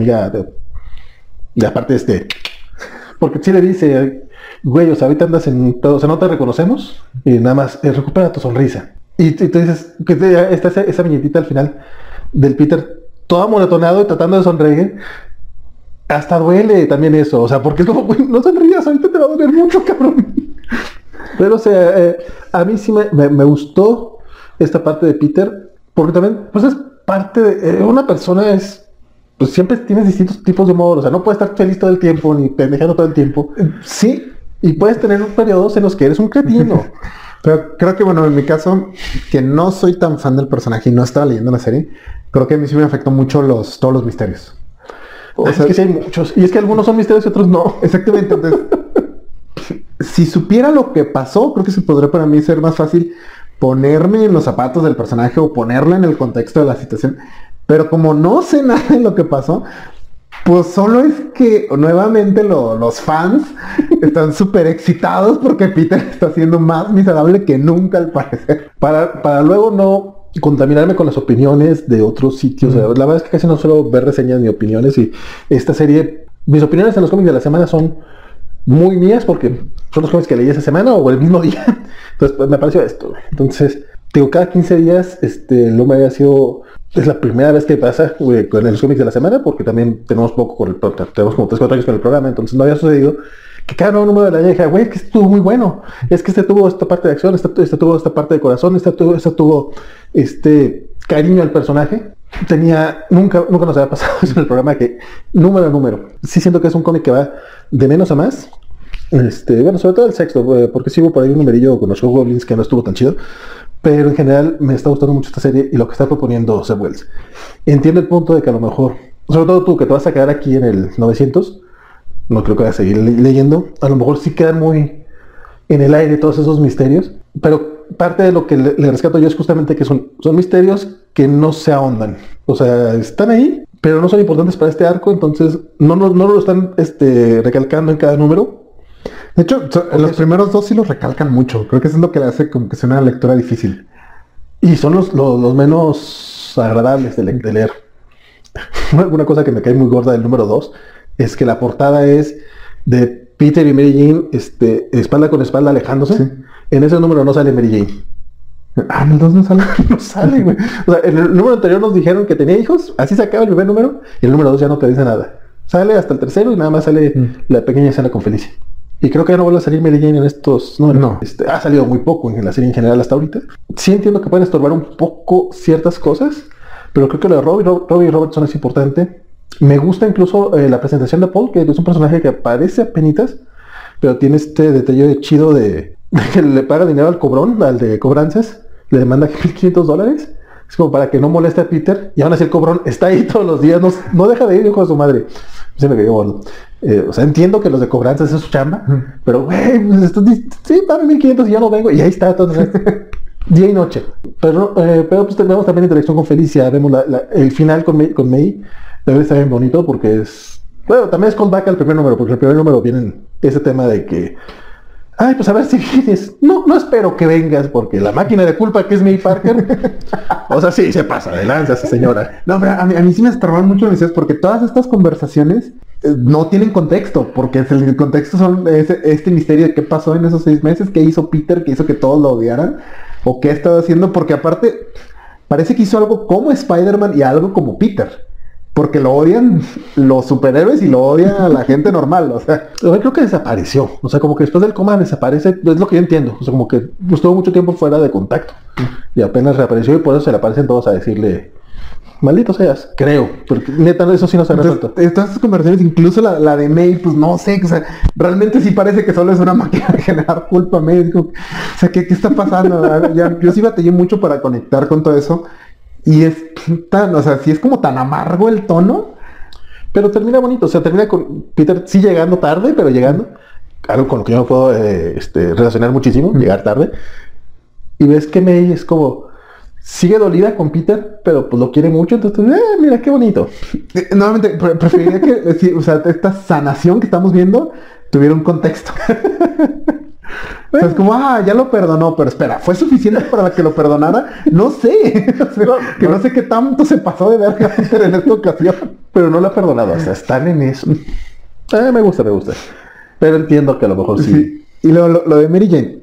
de aparte porque sí le dice, güey, o sea, ahorita andas en todo, o sea, no te reconocemos y nada más recupera tu sonrisa. Y tú dices, que está esa viñetita al final del Peter todo amoratonado y tratando de sonreír. Hasta duele también eso, o sea, porque es como, güey, no sonrías, ahorita te va a doler mucho, cabrón. Pero, o sea, a mí sí me gustó esta parte de Peter, porque también, pues es parte de... una persona pues siempre tienes distintos tipos de humor, o sea, no puedes estar feliz todo el tiempo, ni pendejando todo el tiempo. Sí, y puedes tener periodos en los que eres un cretino. Pero creo que, bueno, en mi caso, que no soy tan fan del personaje y no estaba leyendo la serie, creo que a mí sí me afectó mucho todos los misterios. Es que sí hay muchos. Y es que algunos son misterios y otros no. Exactamente. Entonces, si supiera lo que pasó, creo que se podría para mí ser más fácil ponerme en los zapatos del personaje o ponerlo en el contexto de la situación. Pero como no sé nada de lo que pasó, pues solo es que nuevamente los fans están súper excitados porque Peter está siendo más miserable que nunca al parecer. Para luego no contaminarme con las opiniones de otros sitios. La verdad es que casi no suelo ver reseñas ni opiniones, y esta serie, mis opiniones en los cómics de la semana son muy mías porque son los cómics que leí esa semana o el mismo día. Entonces pues, me pareció esto. Entonces, digo, cada 15 días el hombre había sido... Es la primera vez que pasa con los cómics de la semana, porque también tenemos poco con tenemos como 3-4 años con el programa, entonces no había sucedido que cada nuevo número de la año dije, güey, que este estuvo muy bueno, es que este tuvo esta parte de acción, este tuvo esta parte de corazón, este tuvo cariño al personaje. Nunca nos había pasado eso en el programa, que número a número. Sí siento que es un cómic que va de menos a más. Bueno, sobre todo el sexto, porque sí hubo por ahí un numerillo con los Goblins que no estuvo tan chido. Pero en general me está gustando mucho esta serie y lo que está proponiendo Zeb Wells. Entiendo el punto de que a lo mejor, sobre todo tú que te vas a quedar aquí en el 900, no creo que vayas a seguir leyendo, a lo mejor sí quedan muy en el aire todos esos misterios, pero parte de lo que le rescato yo es justamente que son misterios que no se ahondan. O sea, están ahí, pero no son importantes para este arco, entonces no lo están recalcando en cada número. De hecho, los primeros dos sí los recalcan mucho. Creo que eso es lo que le hace como que sea una lectura difícil. Y son los menos agradables de leer. Una cosa que me cae muy gorda del número 2 es que la portada es de Peter y Mary Jane espalda con espalda alejándose. Sí. En ese número no sale Mary Jane. Ah, ¿en el 2 no sale? No sale, güey. O sea, en el número anterior nos dijeron que tenía hijos, así se acaba el primer número, y el número 2 ya no te dice nada. Sale hasta el tercero y nada más sale la pequeña escena con Felicia. Y creo que ya no vuelve a salir Mary Jane en estos... No. Ha salido muy poco en la serie en general hasta ahorita. Sí entiendo que pueden estorbar un poco ciertas cosas, pero creo que lo de Robbie Robertson es importante. Me gusta incluso la presentación de Paul, que es un personaje que aparece a penitas, pero tiene este detalle chido de que le paga dinero al cobrón, al de cobranzas, le demanda $1,500. Es como para que no moleste a Peter, y aún así el cobrón está ahí todos los días, no deja de ir, hijo de su madre. Se me cayó gordo. O sea, entiendo que los de cobranzas es su chamba, pero güey, pues sí, paga 1,500 y ya no vengo, y ahí está todo día y noche. Pero pues tenemos también interacción con Felicia, vemos el final con May, debe estar bien bonito porque es... Bueno, también es callback al primer número, porque el primer número viene ese tema de que ay, pues a ver si vienes. No espero que vengas, porque la máquina de culpa que es May Parker. O sea, sí, se pasa de lanza esa señora. No, pero a mí sí me estorban mucho los deseos, porque todas estas conversaciones no tienen contexto, porque el contexto son este misterio de qué pasó en esos 6 meses, qué hizo Peter, qué hizo que todos lo odiaran, o qué ha estado haciendo, porque aparte parece que hizo algo como Spider-Man y algo como Peter. Porque lo odian los superhéroes y lo odian a la gente normal, o sea. Yo creo que desapareció, o sea, como que después del coma desaparece, es lo que yo entiendo, o sea, como que estuvo mucho tiempo fuera de contacto y apenas reapareció y por eso se le aparecen todos a decirle, maldito seas, creo, porque neta eso sí no se ha resuelto. Todas estas conversaciones, incluso la de May, pues no sé, o sea, realmente sí parece que solo es una máquina de generar culpa médico, o sea, ¿qué está pasando? Yo sí batallé mucho para conectar con todo eso. Y es tan, o sea, sí es como tan amargo el tono, pero termina bonito, o sea, termina con Peter sí llegando tarde, pero llegando, algo con lo que yo me puedo relacionar muchísimo, llegar tarde, y ves que May es como, sigue dolida con Peter, pero pues lo quiere mucho, entonces, mira qué bonito. Nuevamente, preferiría que, o sea, esta sanación que estamos viendo tuviera un contexto. O sea, es como, ya lo perdonó, pero espera, ¿fue suficiente para que lo perdonara? No sé, o sea, no sé qué tanto se pasó de verga Peter en esta ocasión. Pero no lo ha perdonado, o sea, están en eso. Me gusta. Pero entiendo que a lo mejor sí. Y lo de Mary Jane.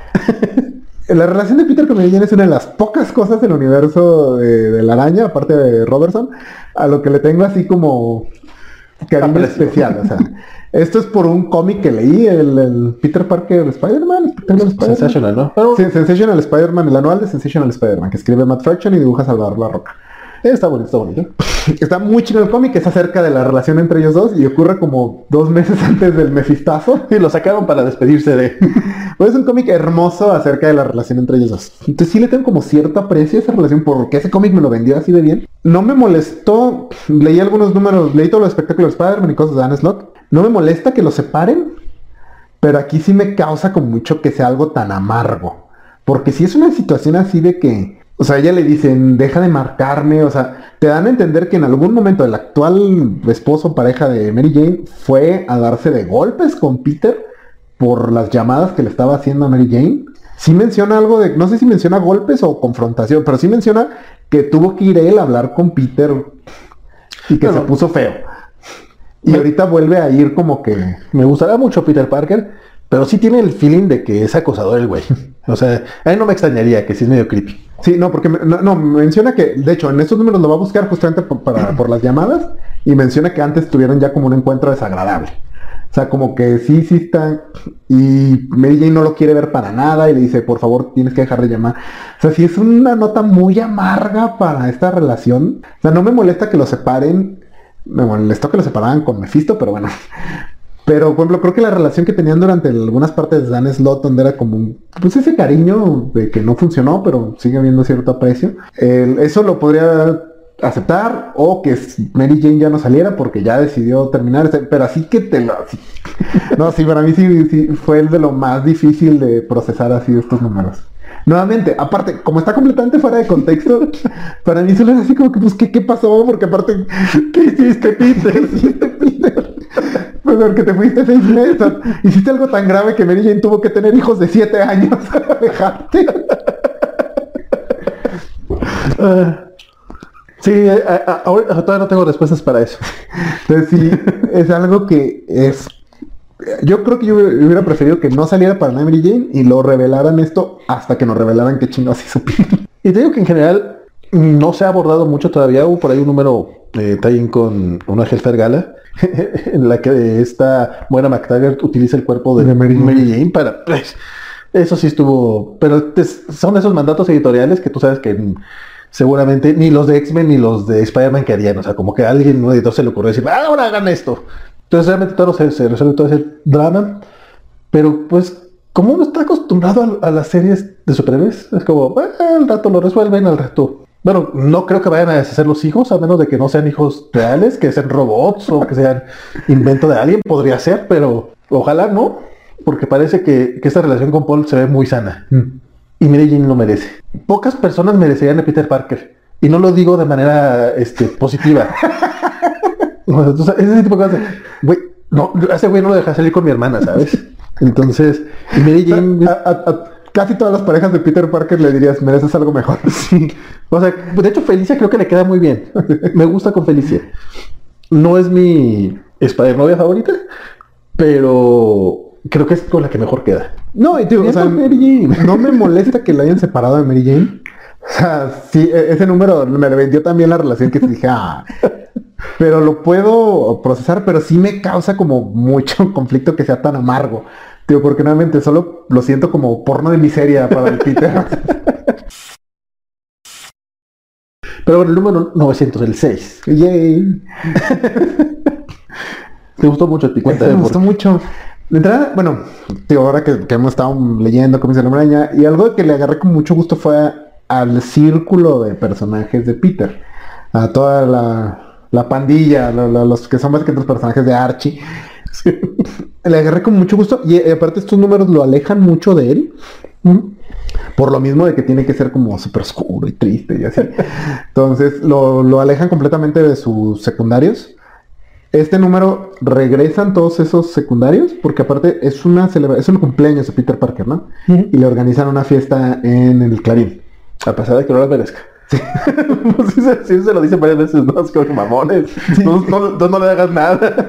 La relación de Peter con Mary Jane es una de las pocas cosas del universo de la araña, aparte de Robertson, a lo que le tengo así como cariño especial, o sea. Esto es por un cómic que leí, el Peter Parker Spider-Man. Sensational, ¿no? Sí, Sensational Spider-Man, el anual de Sensational Spider-Man, que escribe Matt Fraction y dibuja Salvador La Roca. Está bonito, está bonito. Está muy chido el cómic, es acerca de la relación entre ellos dos y ocurre como 2 meses antes del Mefistazo. Y lo sacaron para despedirse de... Pues es un cómic hermoso acerca de la relación entre ellos dos. Entonces sí le tengo como cierto aprecio a esa relación porque ese cómic me lo vendió así de bien. No me molestó, leí algunos números, leí todos los espectáculos de Spider-Man y cosas de Dan Slott. No me molesta que los separen, pero aquí sí me causa como mucho que sea algo tan amargo. Porque si es una situación así de que... O sea, ella le dicen, deja de marcarme, o sea, te dan a entender que en algún momento el actual esposo, pareja de Mary Jane, fue a darse de golpes con Peter por las llamadas que le estaba haciendo a Mary Jane. Sí menciona algo de, no sé si menciona golpes o confrontación, pero sí menciona que tuvo que ir él a hablar con Peter y que se puso feo. Y ahorita vuelve a ir como que... Me gustará mucho Peter Parker, pero sí tiene el feeling de que es acosador el güey. O sea, a él no me extrañaría, que sí es medio creepy. Sí, no, porque menciona que, de hecho, en estos números lo va a buscar justamente por las llamadas y menciona que antes tuvieron ya como un encuentro desagradable. O sea, como que sí está... Y Mary Jane no lo quiere ver para nada y le dice, por favor, tienes que dejar de llamar. O sea, sí es una nota muy amarga para esta relación. O sea, no me molesta que lo separen. Me molestó que lo separaran con Mephisto, pero bueno... Pero, por ejemplo, creo que la relación que tenían durante algunas partes de Dan Slott, donde era como, pues ese cariño de que no funcionó, pero sigue habiendo cierto aprecio, eso lo podría aceptar, o que Mary Jane ya no saliera porque ya decidió terminar, pero así que No, sí, para mí sí fue el de lo más difícil de procesar así estos números. Nuevamente, aparte, como está completamente fuera de contexto, para mí solo es así como que, pues, ¿qué pasó? Porque aparte, ¿qué hiciste, Peter? ¿Qué hiciste, Peter? Pues porque te fuiste 6 meses. Hiciste algo tan grave que Mary Jane tuvo que tener hijos de 7 años para dejarte. Sí, ahora todavía no tengo respuestas para eso. Entonces sí, es algo que es... Yo creo que yo hubiera preferido que no saliera para Mary Jane y lo revelaran esto hasta que nos revelaran qué chingados hizo Peter. Y te digo que en general no se ha abordado mucho todavía. Hubo por ahí un número tie-in con una Helfer Gala en la que esta buena McTaggart utiliza el cuerpo de Mary Jane para... Pues, eso sí estuvo... Pero son esos mandatos editoriales que tú sabes que seguramente ni los de X-Men ni los de Spider-Man querían. O sea, como que a alguien, un editor se le ocurrió decir, ahora hagan esto. Entonces realmente todo se resuelve todo ese drama. Pero pues, como uno está acostumbrado a las series de superhéroes, es como, al rato lo resuelven, al rato... Bueno, no creo que vayan a deshacer los hijos, a menos de que no sean hijos reales, que sean robots o que sean invento de alguien, podría ser, pero ojalá no, porque parece que esta relación con Paul se ve muy sana. Y Mary Jane lo merece. Pocas personas merecerían a Peter Parker. Y no lo digo de manera positiva. O sea, ese tipo de cosas. Güey, no, a ese güey no lo deja salir con mi hermana, ¿sabes? Entonces, y Mary Jane... Casi todas las parejas de Peter Parker le dirías, mereces algo mejor. Sí. O sea, de hecho Felicia creo que le queda muy bien. Me gusta con Felicia. No es mi Spider-Novia favorita, pero creo que es con la que mejor queda. No, y tío, o sea, no me molesta que la hayan separado de Mary Jane. O sea, sí, ese número me vendió también la relación que dije, pero lo puedo procesar, pero sí me causa como mucho conflicto que sea tan amargo. Tío, porque nuevamente solo lo siento como porno de miseria para el Peter. Pero bueno, el número 900, el 6. Yay. ¿Te gustó mucho? ¿Te cuenta? Me gustó mucho. De entrada, bueno, tío, ahora que hemos estado leyendo cómics de la Hombre-Araña, y algo que le agarré con mucho gusto fue al círculo de personajes de Peter. A toda la pandilla, los que son básicamente los personajes de Archie. Sí. Le agarré con mucho gusto y aparte estos números lo alejan mucho de él. Por lo mismo de que tiene que ser como súper oscuro y triste y así. Entonces lo alejan completamente de sus secundarios. Este número regresan todos esos secundarios porque aparte es un cumpleaños de Peter Parker, ¿no? Y le organizan una fiesta en el Clarín. A pesar de que no la merezca. Sí. Pues sí se lo dicen varias veces, ¿no? Es como mamones. Sí. No le hagas nada.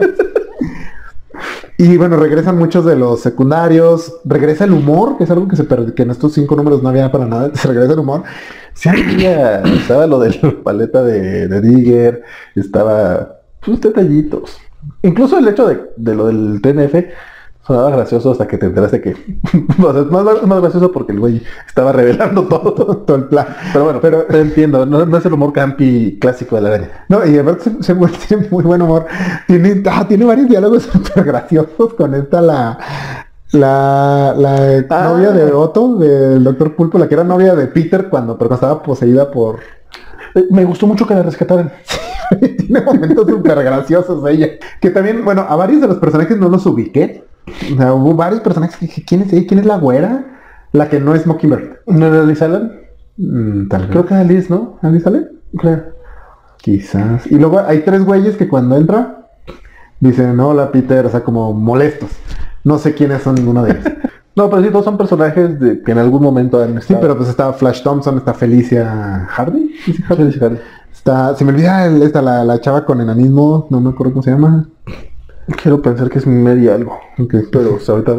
Y bueno, regresan muchos de los secundarios, regresa el humor, que es algo que se perdió, que en estos 5 números no había para nada, se regresa el humor. Sí, estaba lo de la paleta de Digger, estaba sus detallitos. Incluso el hecho de lo del TNF, Sonaba gracioso hasta que te enteraste que... o sea, es más gracioso porque el güey estaba revelando todo el plan. Pero bueno, pero te entiendo, no es el humor campi clásico de la araña. No, y aparte tiene muy buen humor. Tiene varios diálogos súper graciosos con esta la novia de Otto, del Doctor Pulpo, la que era novia de Peter pero cuando estaba poseída por... Me gustó mucho que la rescataran. Tiene momentos súper graciosos ella. Que también, bueno, a varios de los personajes no los ubiqué. O sea, hubo varios personajes que dije, ¿quién es ella? ¿Quién es la güera? La que no es Mockingbird. ¿No era Liz Allen? Tal vez. Creo que era Liz, ¿no? ¿Liz Allen? Creo. Quizás. Y luego hay 3 güeyes que cuando entra dicen, hola Peter, o sea, como molestos. No sé quiénes son ninguno de ellos. No, pero sí, todos son personajes que en algún momento han estado. Sí, pero pues está Flash Thompson, está Felicia Hardy. ¿Sí, Hardy? Está, se me olvida la chava con enanismo, no me acuerdo cómo se llama. Quiero pensar que es Mary algo. Okay. Pero ahorita.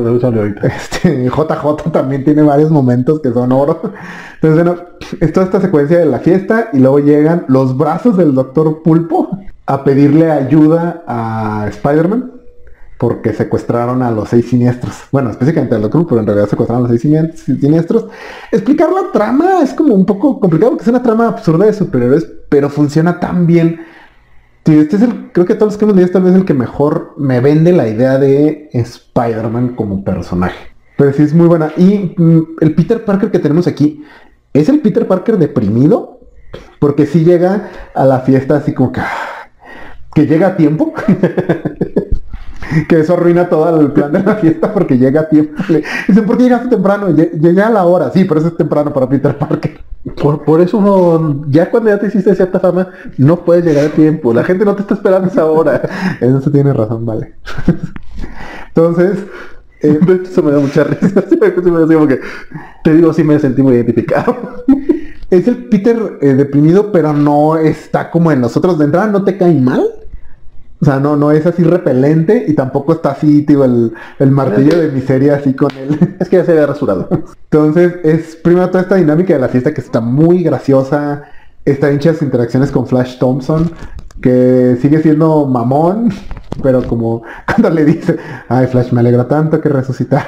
JJ también tiene varios momentos que son oro. Entonces, bueno, es toda esta secuencia de la fiesta y luego llegan los brazos del Doctor Pulpo a pedirle ayuda a Spider-Man porque secuestraron a los 6 siniestros. Bueno, específicamente al Doctor Pulpo, pero en realidad secuestraron a los 6 siniestros. Explicar la trama es como un poco complicado porque es una trama absurda de superhéroes, pero funciona tan bien. Sí, este es creo que todos los que hemos leído tal vez el que mejor me vende la idea de Spider-Man como personaje. Pero sí es muy buena. Y el Peter Parker que tenemos aquí, ¿es el Peter Parker deprimido? Porque sí llega a la fiesta así como que llega a tiempo. Que eso arruina todo el plan de la fiesta porque llega a tiempo. Dicen, ¿por qué llegaste temprano? Llegué a la hora. Sí, pero eso es temprano para Peter Parker. Por eso ya cuando ya te hiciste cierta fama, no puedes llegar a tiempo. La gente no te está esperando esa hora. Eso tiene razón, vale. Entonces, eso me da mucha risa. Te digo, sí me sentí muy identificado. Es el Peter deprimido, pero no está como en los otros. De entrada no te cae mal. O sea, no es así repelente y tampoco está así, tío, el martillo de miseria así con él. Es que ya se había rasurado. Entonces, es primero toda esta dinámica de la fiesta que está muy graciosa. Está hinchas interacciones con Flash Thompson, que sigue siendo mamón, pero como cuando le dice, ay Flash, me alegra tanto que resucitar.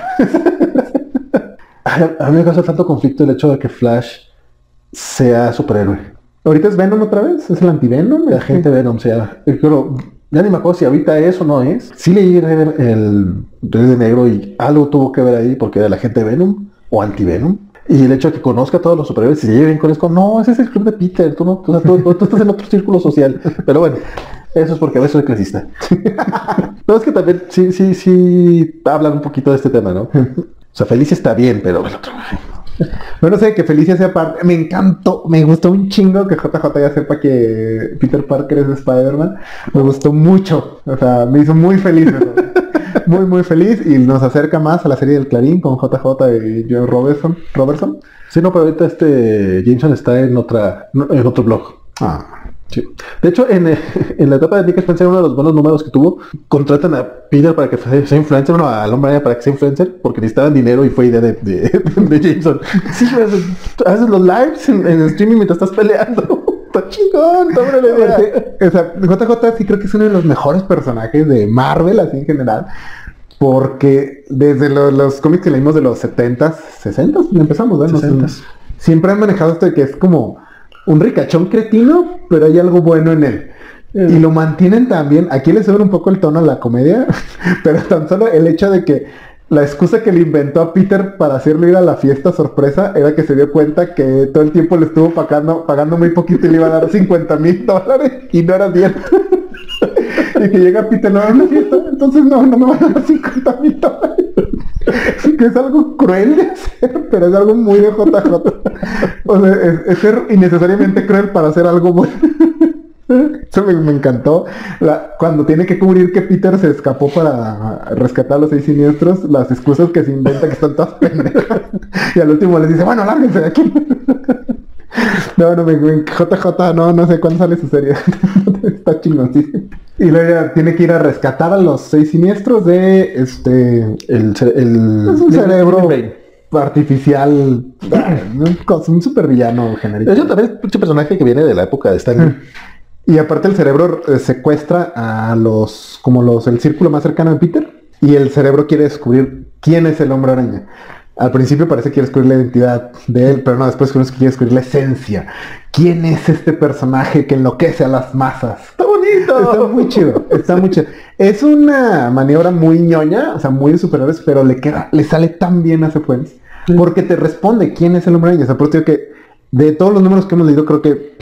A mí me causa tanto conflicto el hecho de que Flash sea superhéroe. ¿Ahorita es Venom otra vez? ¿Es el anti-Venom? La gente Venom sea... Ya ni me acuerdo si ahorita es o no es. Sí leí el Rey de Negro y algo tuvo que ver ahí porque era la gente Venom o anti-Venom. Y el hecho de que conozca a todos los superhéroes y se lleve bien con eso, no, ese es el club de Peter, tú estás en otro círculo social. Pero bueno, eso es porque a veces soy clasista. No, es que también sí hablan un poquito de este tema, ¿no? O sea, Felicia está bien, pero el otro... Bueno, sé que Felicia sea parte. Me encantó, me gustó un chingo que JJ ya sepa que Peter Parker es Spider-Man. Me gustó mucho. O sea, me hizo muy feliz eso. Muy, muy feliz. Y nos acerca más a la serie del Clarín con JJ y Joe Robertson. Sí, no, pero ahorita Jameson está en otro blog. Ah. Sí. De hecho, en la etapa de Nick Spencer, uno de los buenos números que tuvo, contratan a Peter para que sea influencer, bueno, al hombre para que sea influencer, porque necesitaban dinero y fue idea de Jameson. Sí, haces los lives en streaming mientras estás peleando. Está chingón, está la idea. O sea, JJ sí creo que es uno de los mejores personajes de Marvel, así en general. Porque desde los cómics que leímos de los 70s, 60s, empezamos, ¿no? 60s. Siempre han manejado esto de que es como un ricachón cretino, pero hay algo bueno en él. Y lo mantienen también. Aquí le suben un poco el tono a la comedia, pero tan solo el hecho de que la excusa que le inventó a Peter para hacerle ir a la fiesta sorpresa era que se dio cuenta que todo el tiempo le estuvo pagando muy poquito y le iba a dar $50,000 y no era cierto. Y que llega Peter, no, una fiesta, entonces no me van a dar $50,000. Que es algo cruel de hacer, pero es algo muy de JJ. O sea, es ser innecesariamente cruel para hacer algo bueno. Eso me encantó. Cuando tiene que cubrir que Peter se escapó para rescatar a los 6 siniestros, las excusas que se inventa que están todas pendejas. Y al último les dice, bueno, lárguense de aquí. No, JJ, no sé cuándo sale su serie. Está chingoncísimo. Y luego ya tiene que ir a rescatar a los 6 siniestros de es un cerebro artificial, un supervillano genérico. Eso también es un personaje que viene de la época de Stanley. Y aparte el cerebro secuestra a el círculo más cercano de Peter y el cerebro quiere descubrir quién es el Hombre Araña. Al principio parece que quiere descubrir la identidad de él, pero no, después quiere descubrir la esencia. ¿Quién es este personaje que enloquece a las masas? ¡Está bonito! Está muy chido, está muy chido. Es una maniobra muy ñoña, o sea, muy de superhéroes, pero le sale tan bien a Sequence, porque te responde quién es el Hombre Araña. O sea, por eso digo que de todos los números que hemos leído, creo que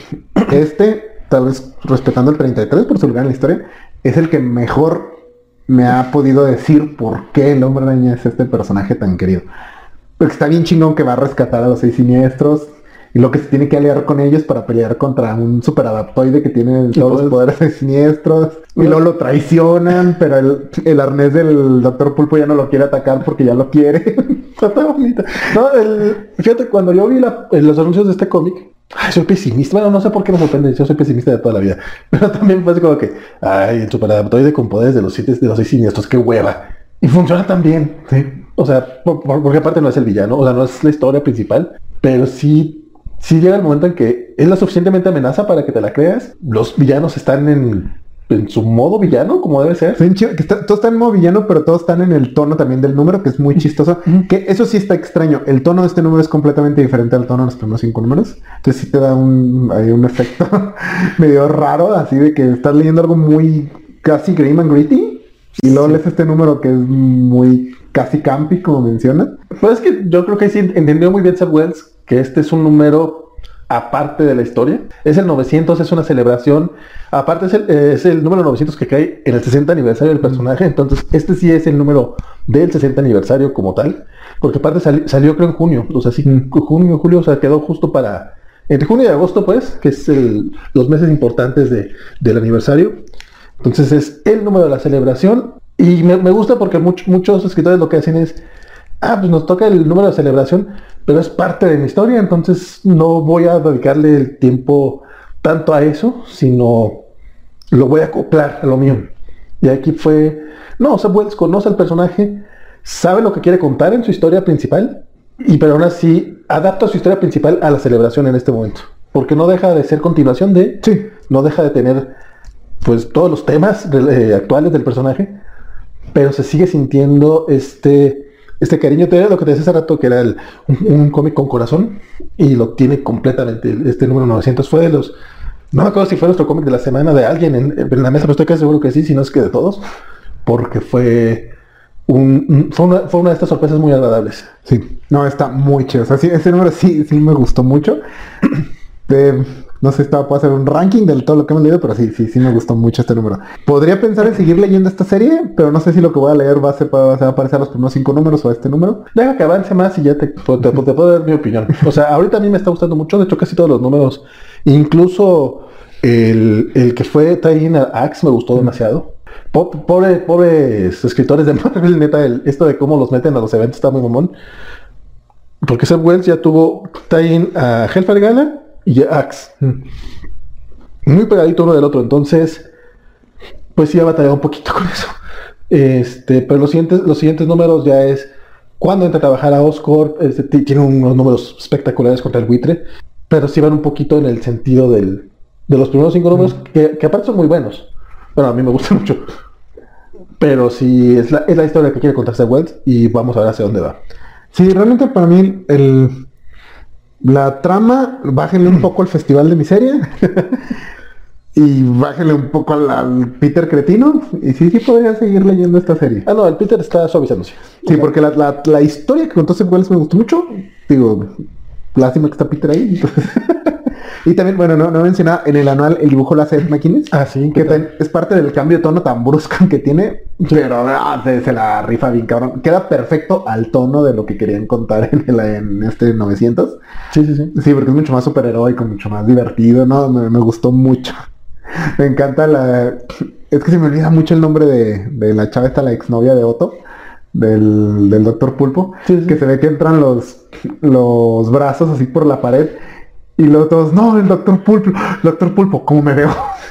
tal vez respetando el 33 por su lugar en la historia, es el que mejor me ha podido decir por qué el Hombre Araña es este personaje tan querido. Porque está bien chingón que va a rescatar a los 6 siniestros y lo que se tiene que aliar con ellos para pelear contra un superadaptoide que tiene todos los poderes de siniestros. Y luego lo traicionan, pero el arnés del Doctor Pulpo ya no lo quiere atacar porque ya lo quiere. Está bonito. No, fíjate, cuando yo vi los anuncios de este cómic, soy pesimista. Bueno, no sé por qué me sorprende, yo soy pesimista de toda la vida. Pero también fue así como que, el superadaptoide con poderes de los 6 siniestros, qué hueva. Y funciona tan bien, ¿sí? O sea, porque aparte no es el villano, o sea, no es la historia principal, pero sí llega el momento en que es lo suficientemente amenaza para que te la creas. Los villanos están en su modo villano, como debe ser. Sí, que todos están en modo villano, pero todos están en el tono también del número, que es muy chistoso. Que eso sí está extraño. El tono de este número es completamente diferente al tono de los primeros 5 números. Entonces sí te da un efecto medio raro, así de que estás leyendo algo muy casi grim and gritty. Y luego lees este número que es muy casi campi, como mencionas. Pues es que yo creo que sí entendió muy bien Seth Wells que este es un número aparte de la historia. Es el 900, es una celebración. Aparte es el número 900 que cae en el 60 aniversario del personaje. Entonces este sí es el número del 60 aniversario como tal. Porque aparte salió creo en junio. O sea, sí, junio, julio, o sea, quedó justo para... Entre junio y agosto, pues, que es los meses importantes del aniversario. Entonces es el número de la celebración. Y me gusta porque muchos escritores lo que hacen es, pues nos toca el número de celebración, pero es parte de mi historia, entonces no voy a dedicarle el tiempo tanto a eso, sino lo voy a acoplar a lo mío. Y aquí fue, Seth Wells conoce al personaje, sabe lo que quiere contar en su historia principal, pero aún así adapta su historia principal a la celebración en este momento. Porque no deja de ser continuación no deja de tener pues todos los temas actuales del personaje, pero se sigue sintiendo este cariño. Te lo que te decía hace rato, que era un cómic con corazón, y lo tiene completamente. Este número 900 fue de los... No me acuerdo si fue nuestro cómic de la semana de alguien en la mesa, pero estoy casi seguro que sí, si no es que de todos, porque fue una de estas sorpresas muy agradables. Sí, no, está muy chido. O sea, sí, ese número sí me gustó mucho. No sé si puedo hacer un ranking de todo lo que hemos leído, pero sí me gustó mucho este número. Podría pensar en seguir leyendo esta serie, pero no sé si lo que voy a leer va a parecer a los primeros 5 números o a este número. Deja que avance más y ya te puedo dar mi opinión. O sea, ahorita a mí me está gustando mucho, de hecho casi todos los números, incluso el que fue tie-in a Axe me gustó demasiado. Pobres escritores de Marvel, neta, esto de cómo los meten a los eventos está muy mamón. Porque Seth Wells ya tuvo tie-in a Hellfire Gala y Axe. Muy pegadito uno del otro, entonces pues sí ha batallado un poquito con eso. Pero los siguientes números ya es cuando entra a trabajar a Oscorp. Tiene unos números espectaculares contra el buitre, pero sí van un poquito en el sentido de los primeros 5 números, que aparte son muy buenos. Bueno, a mí me gusta mucho, pero sí es la historia que quiere contarse Wells, y vamos a ver hacia dónde va. Sí, realmente para mí la trama, bájenle un poco al festival de miseria y bájenle un poco al Peter cretino, y sí podría seguir leyendo esta serie. No, el Peter está suavizándose. Sí, porque la historia que contó Seth Wells me gustó mucho. Digo, lástima que está Peter ahí. Y también, bueno, no mencionaba, en el anual el dibujo lo hace Ed McInnes. Sí. Que es parte del cambio de tono tan brusco que tiene. Pero se la rifa bien cabrón. Queda perfecto al tono de lo que querían contar en este 900. Sí. Sí, porque es mucho más superheroico, mucho más divertido, ¿no? Me gustó mucho. Me encanta es que se me olvida mucho el nombre de la chava esta, la exnovia de Otto, del Doctor Pulpo. Sí. Que se ve que entran los brazos así por la pared. Y luego todos, no, el Doctor Pulpo, ¿cómo me veo?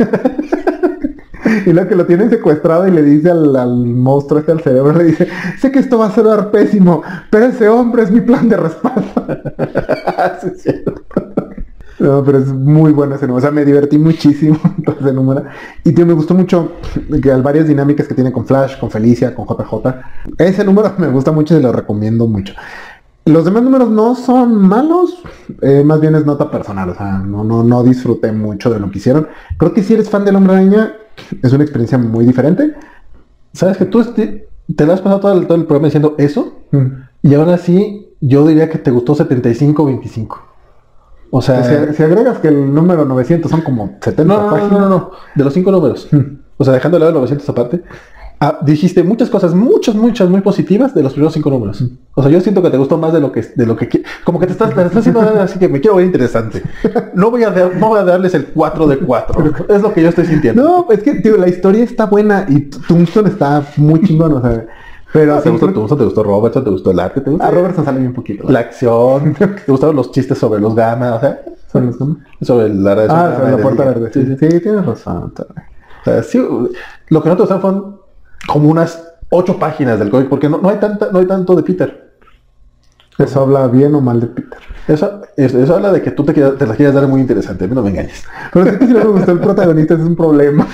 Y luego que lo tienen secuestrado y le dice al monstruo al cerebro, le dice, sé que esto va a sonar pésimo, pero ese hombre es mi plan de respaldo. Sí, es cierto. No, pero es muy bueno ese número. O sea, me divertí muchísimo con ese número. Y tío, me gustó mucho que hay varias dinámicas que tiene con Flash, con Felicia, con JJ. Ese número me gusta mucho y lo recomiendo mucho. Los demás números no son malos, más bien es nota personal, o sea, no disfruté mucho de lo que hicieron. Creo que si eres fan del Hombre Araña, es una experiencia muy diferente. ¿Sabes que tú te lo has pasado todo el programa diciendo eso? Y aún así, yo diría que te gustó 75-25. O sea... Si agregas que el número 900 son como 70 páginas. No. De los 5 números. O sea, dejando de lado 900 aparte. Dijiste muchas cosas, muchas muy positivas de los primeros 5 números. O sea, yo siento que te gustó más de lo que como que te estás haciendo así que me quiero ver interesante. No voy a darles el 4 de 4. Es lo que yo estoy sintiendo. No, es que, tío, la historia está buena y Tombstone está muy chingón, o sea... Pero ¿Te gustó Robertson? ¿Te gustó el arte? ¿Te gustó? A Robertson sale bien poquito. La acción. ¿Te gustaron los chistes sobre los gamma? O sea, sobre la red. Sobre la puerta verde. Sí, tienes razón. O sea, sí, lo que no te gustaron fueron como unas 8 páginas del cómic, porque no hay tanto de Peter. ¿Eso habla bien o mal de Peter? Eso habla de que tú te la quieres dar muy interesante. A mí no me engañes. Pero sí que si no me gustó el protagonista es un problema.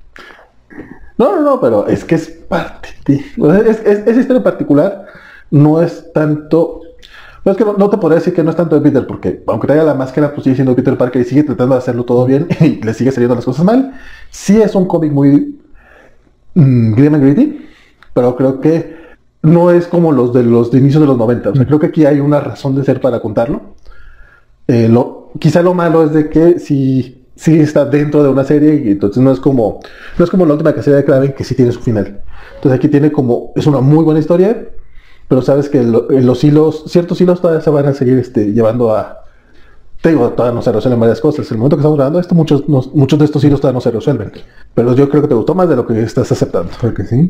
No, pero es que es parte de... O sea, esa historia en particular no es tanto... No es que no te podría decir que no es tanto de Peter, porque aunque traiga la máscara, pues sigue siendo Peter Parker y sigue tratando de hacerlo todo bien y le sigue saliendo las cosas mal. Sí es un cómic muy grim and gritty, pero creo que no es como los de inicios de los 90. O sea, creo que aquí hay una razón de ser para contarlo. Quizá lo malo es de que sí está dentro de una serie y entonces no es como la última casera de Kraven, que sí tiene su final. Entonces aquí es una muy buena historia, pero sabes que ciertos hilos todavía se van a seguir llevando a... Te digo, todavía no se resuelven varias cosas. El momento que estamos grabando esto, muchos de estos hilos todavía no se resuelven. Pero yo creo que te gustó más de lo que estás aceptando. Porque sí.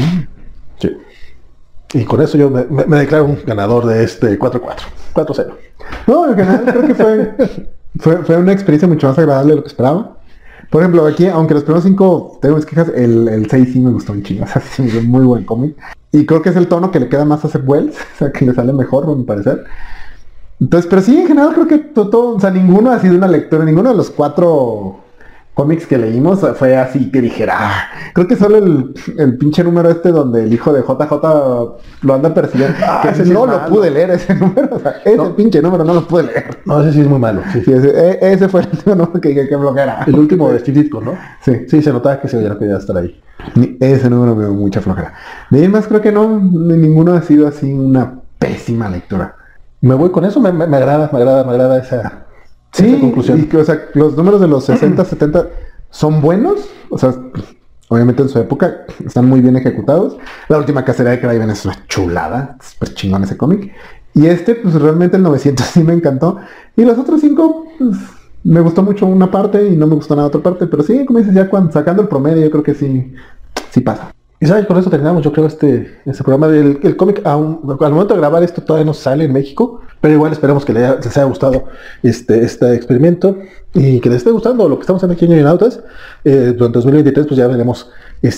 Sí. Y con eso yo me declaro un ganador de 4-4. 4-0. No, en general creo que fue una experiencia mucho más agradable de lo que esperaba. Por ejemplo, aquí, aunque los primeros 5 tengo mis quejas, el 6 sí me gustó un chingo. O sea, sí, es muy buen cómic. Y creo que es el tono que le queda más a Seth Wells. O sea, que le sale mejor, a mi parecer. Entonces, pero sí, en general creo que todo, o sea, ninguno ha sido una lectura, ninguno de los 4 cómics que leímos fue así que dijera, creo que solo el pinche número donde el hijo de JJ lo anda persiguiendo, que ese no lo pude leer ese número, o sea, pinche número no lo pude leer. No, ese sí es muy malo. Sí, ese fue el último número que bloqueara. El último de Steve Ditko, ¿no? Sí, se notaba que ya no quería estar ahí. Ese número me dio mucha flojera. De ahí más creo que no, ninguno ha sido así una pésima lectura. Me voy con eso, me agrada esa... Sí, conclusión. Y que, o sea, los números de los 60, 70 son buenos, o sea, obviamente en su época están muy bien ejecutados. La última cacería de Kraven es una chulada, es súper chingón ese cómic. Y pues realmente el 900 sí me encantó. Y los otros 5, pues, me gustó mucho una parte y no me gustó nada otra parte. Pero sí, como dices, ya sacando el promedio, yo creo que sí pasa. Y sabes, con eso terminamos, yo creo, este programa del cómic. Al momento de grabar esto todavía no sale en México, pero igual esperamos que les haya gustado este experimento y que les esté gustando lo que estamos haciendo aquí en Ñoñonautas. Durante 2023 pues ya veremos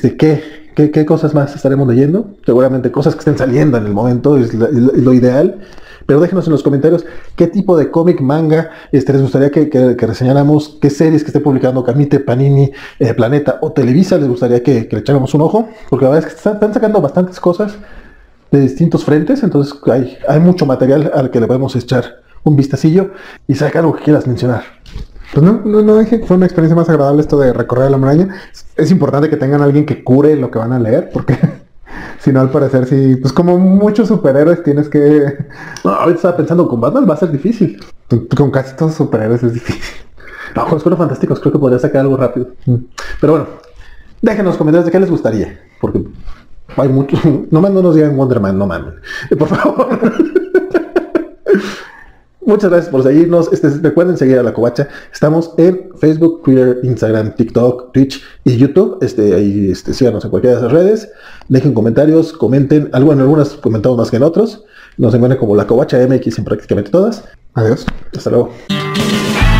qué cosas más estaremos leyendo. Seguramente cosas que estén saliendo en el momento es lo ideal. Pero déjenos en los comentarios qué tipo de cómic, manga, les gustaría que reseñáramos, qué series que esté publicando Camite, Panini, Planeta o Televisa les gustaría que le echáramos un ojo, porque la verdad es que están sacando bastantes cosas de distintos frentes, entonces hay mucho material al que le podemos echar un vistacillo y saca algo que quieras mencionar. Pues no dije que fue una experiencia más agradable esto de recorrer la maraña. Es importante que tengan a alguien que cure lo que van a leer, porque... Si no, al parecer sí, pues como muchos superhéroes tienes que... No, ahorita estaba pensando, con Batman va a ser difícil. Con casi todos los superhéroes es difícil. No, con los Cuatro Fantásticos creo que podría sacar algo rápido. Pero bueno, déjenos los comentarios de qué les gustaría. Porque hay muchos... Nomás no nos digan Wonder Man, no mames. Por favor. Muchas gracias por seguirnos. Recuerden seguir a La Covacha. Estamos en Facebook, Twitter, Instagram, TikTok, Twitch y YouTube. Ahí síganos en cualquiera de esas redes. Dejen comentarios, comenten. Algunas comentamos más que en otros. Nos encuentran como La Covacha MX en prácticamente todas. Adiós. Hasta luego.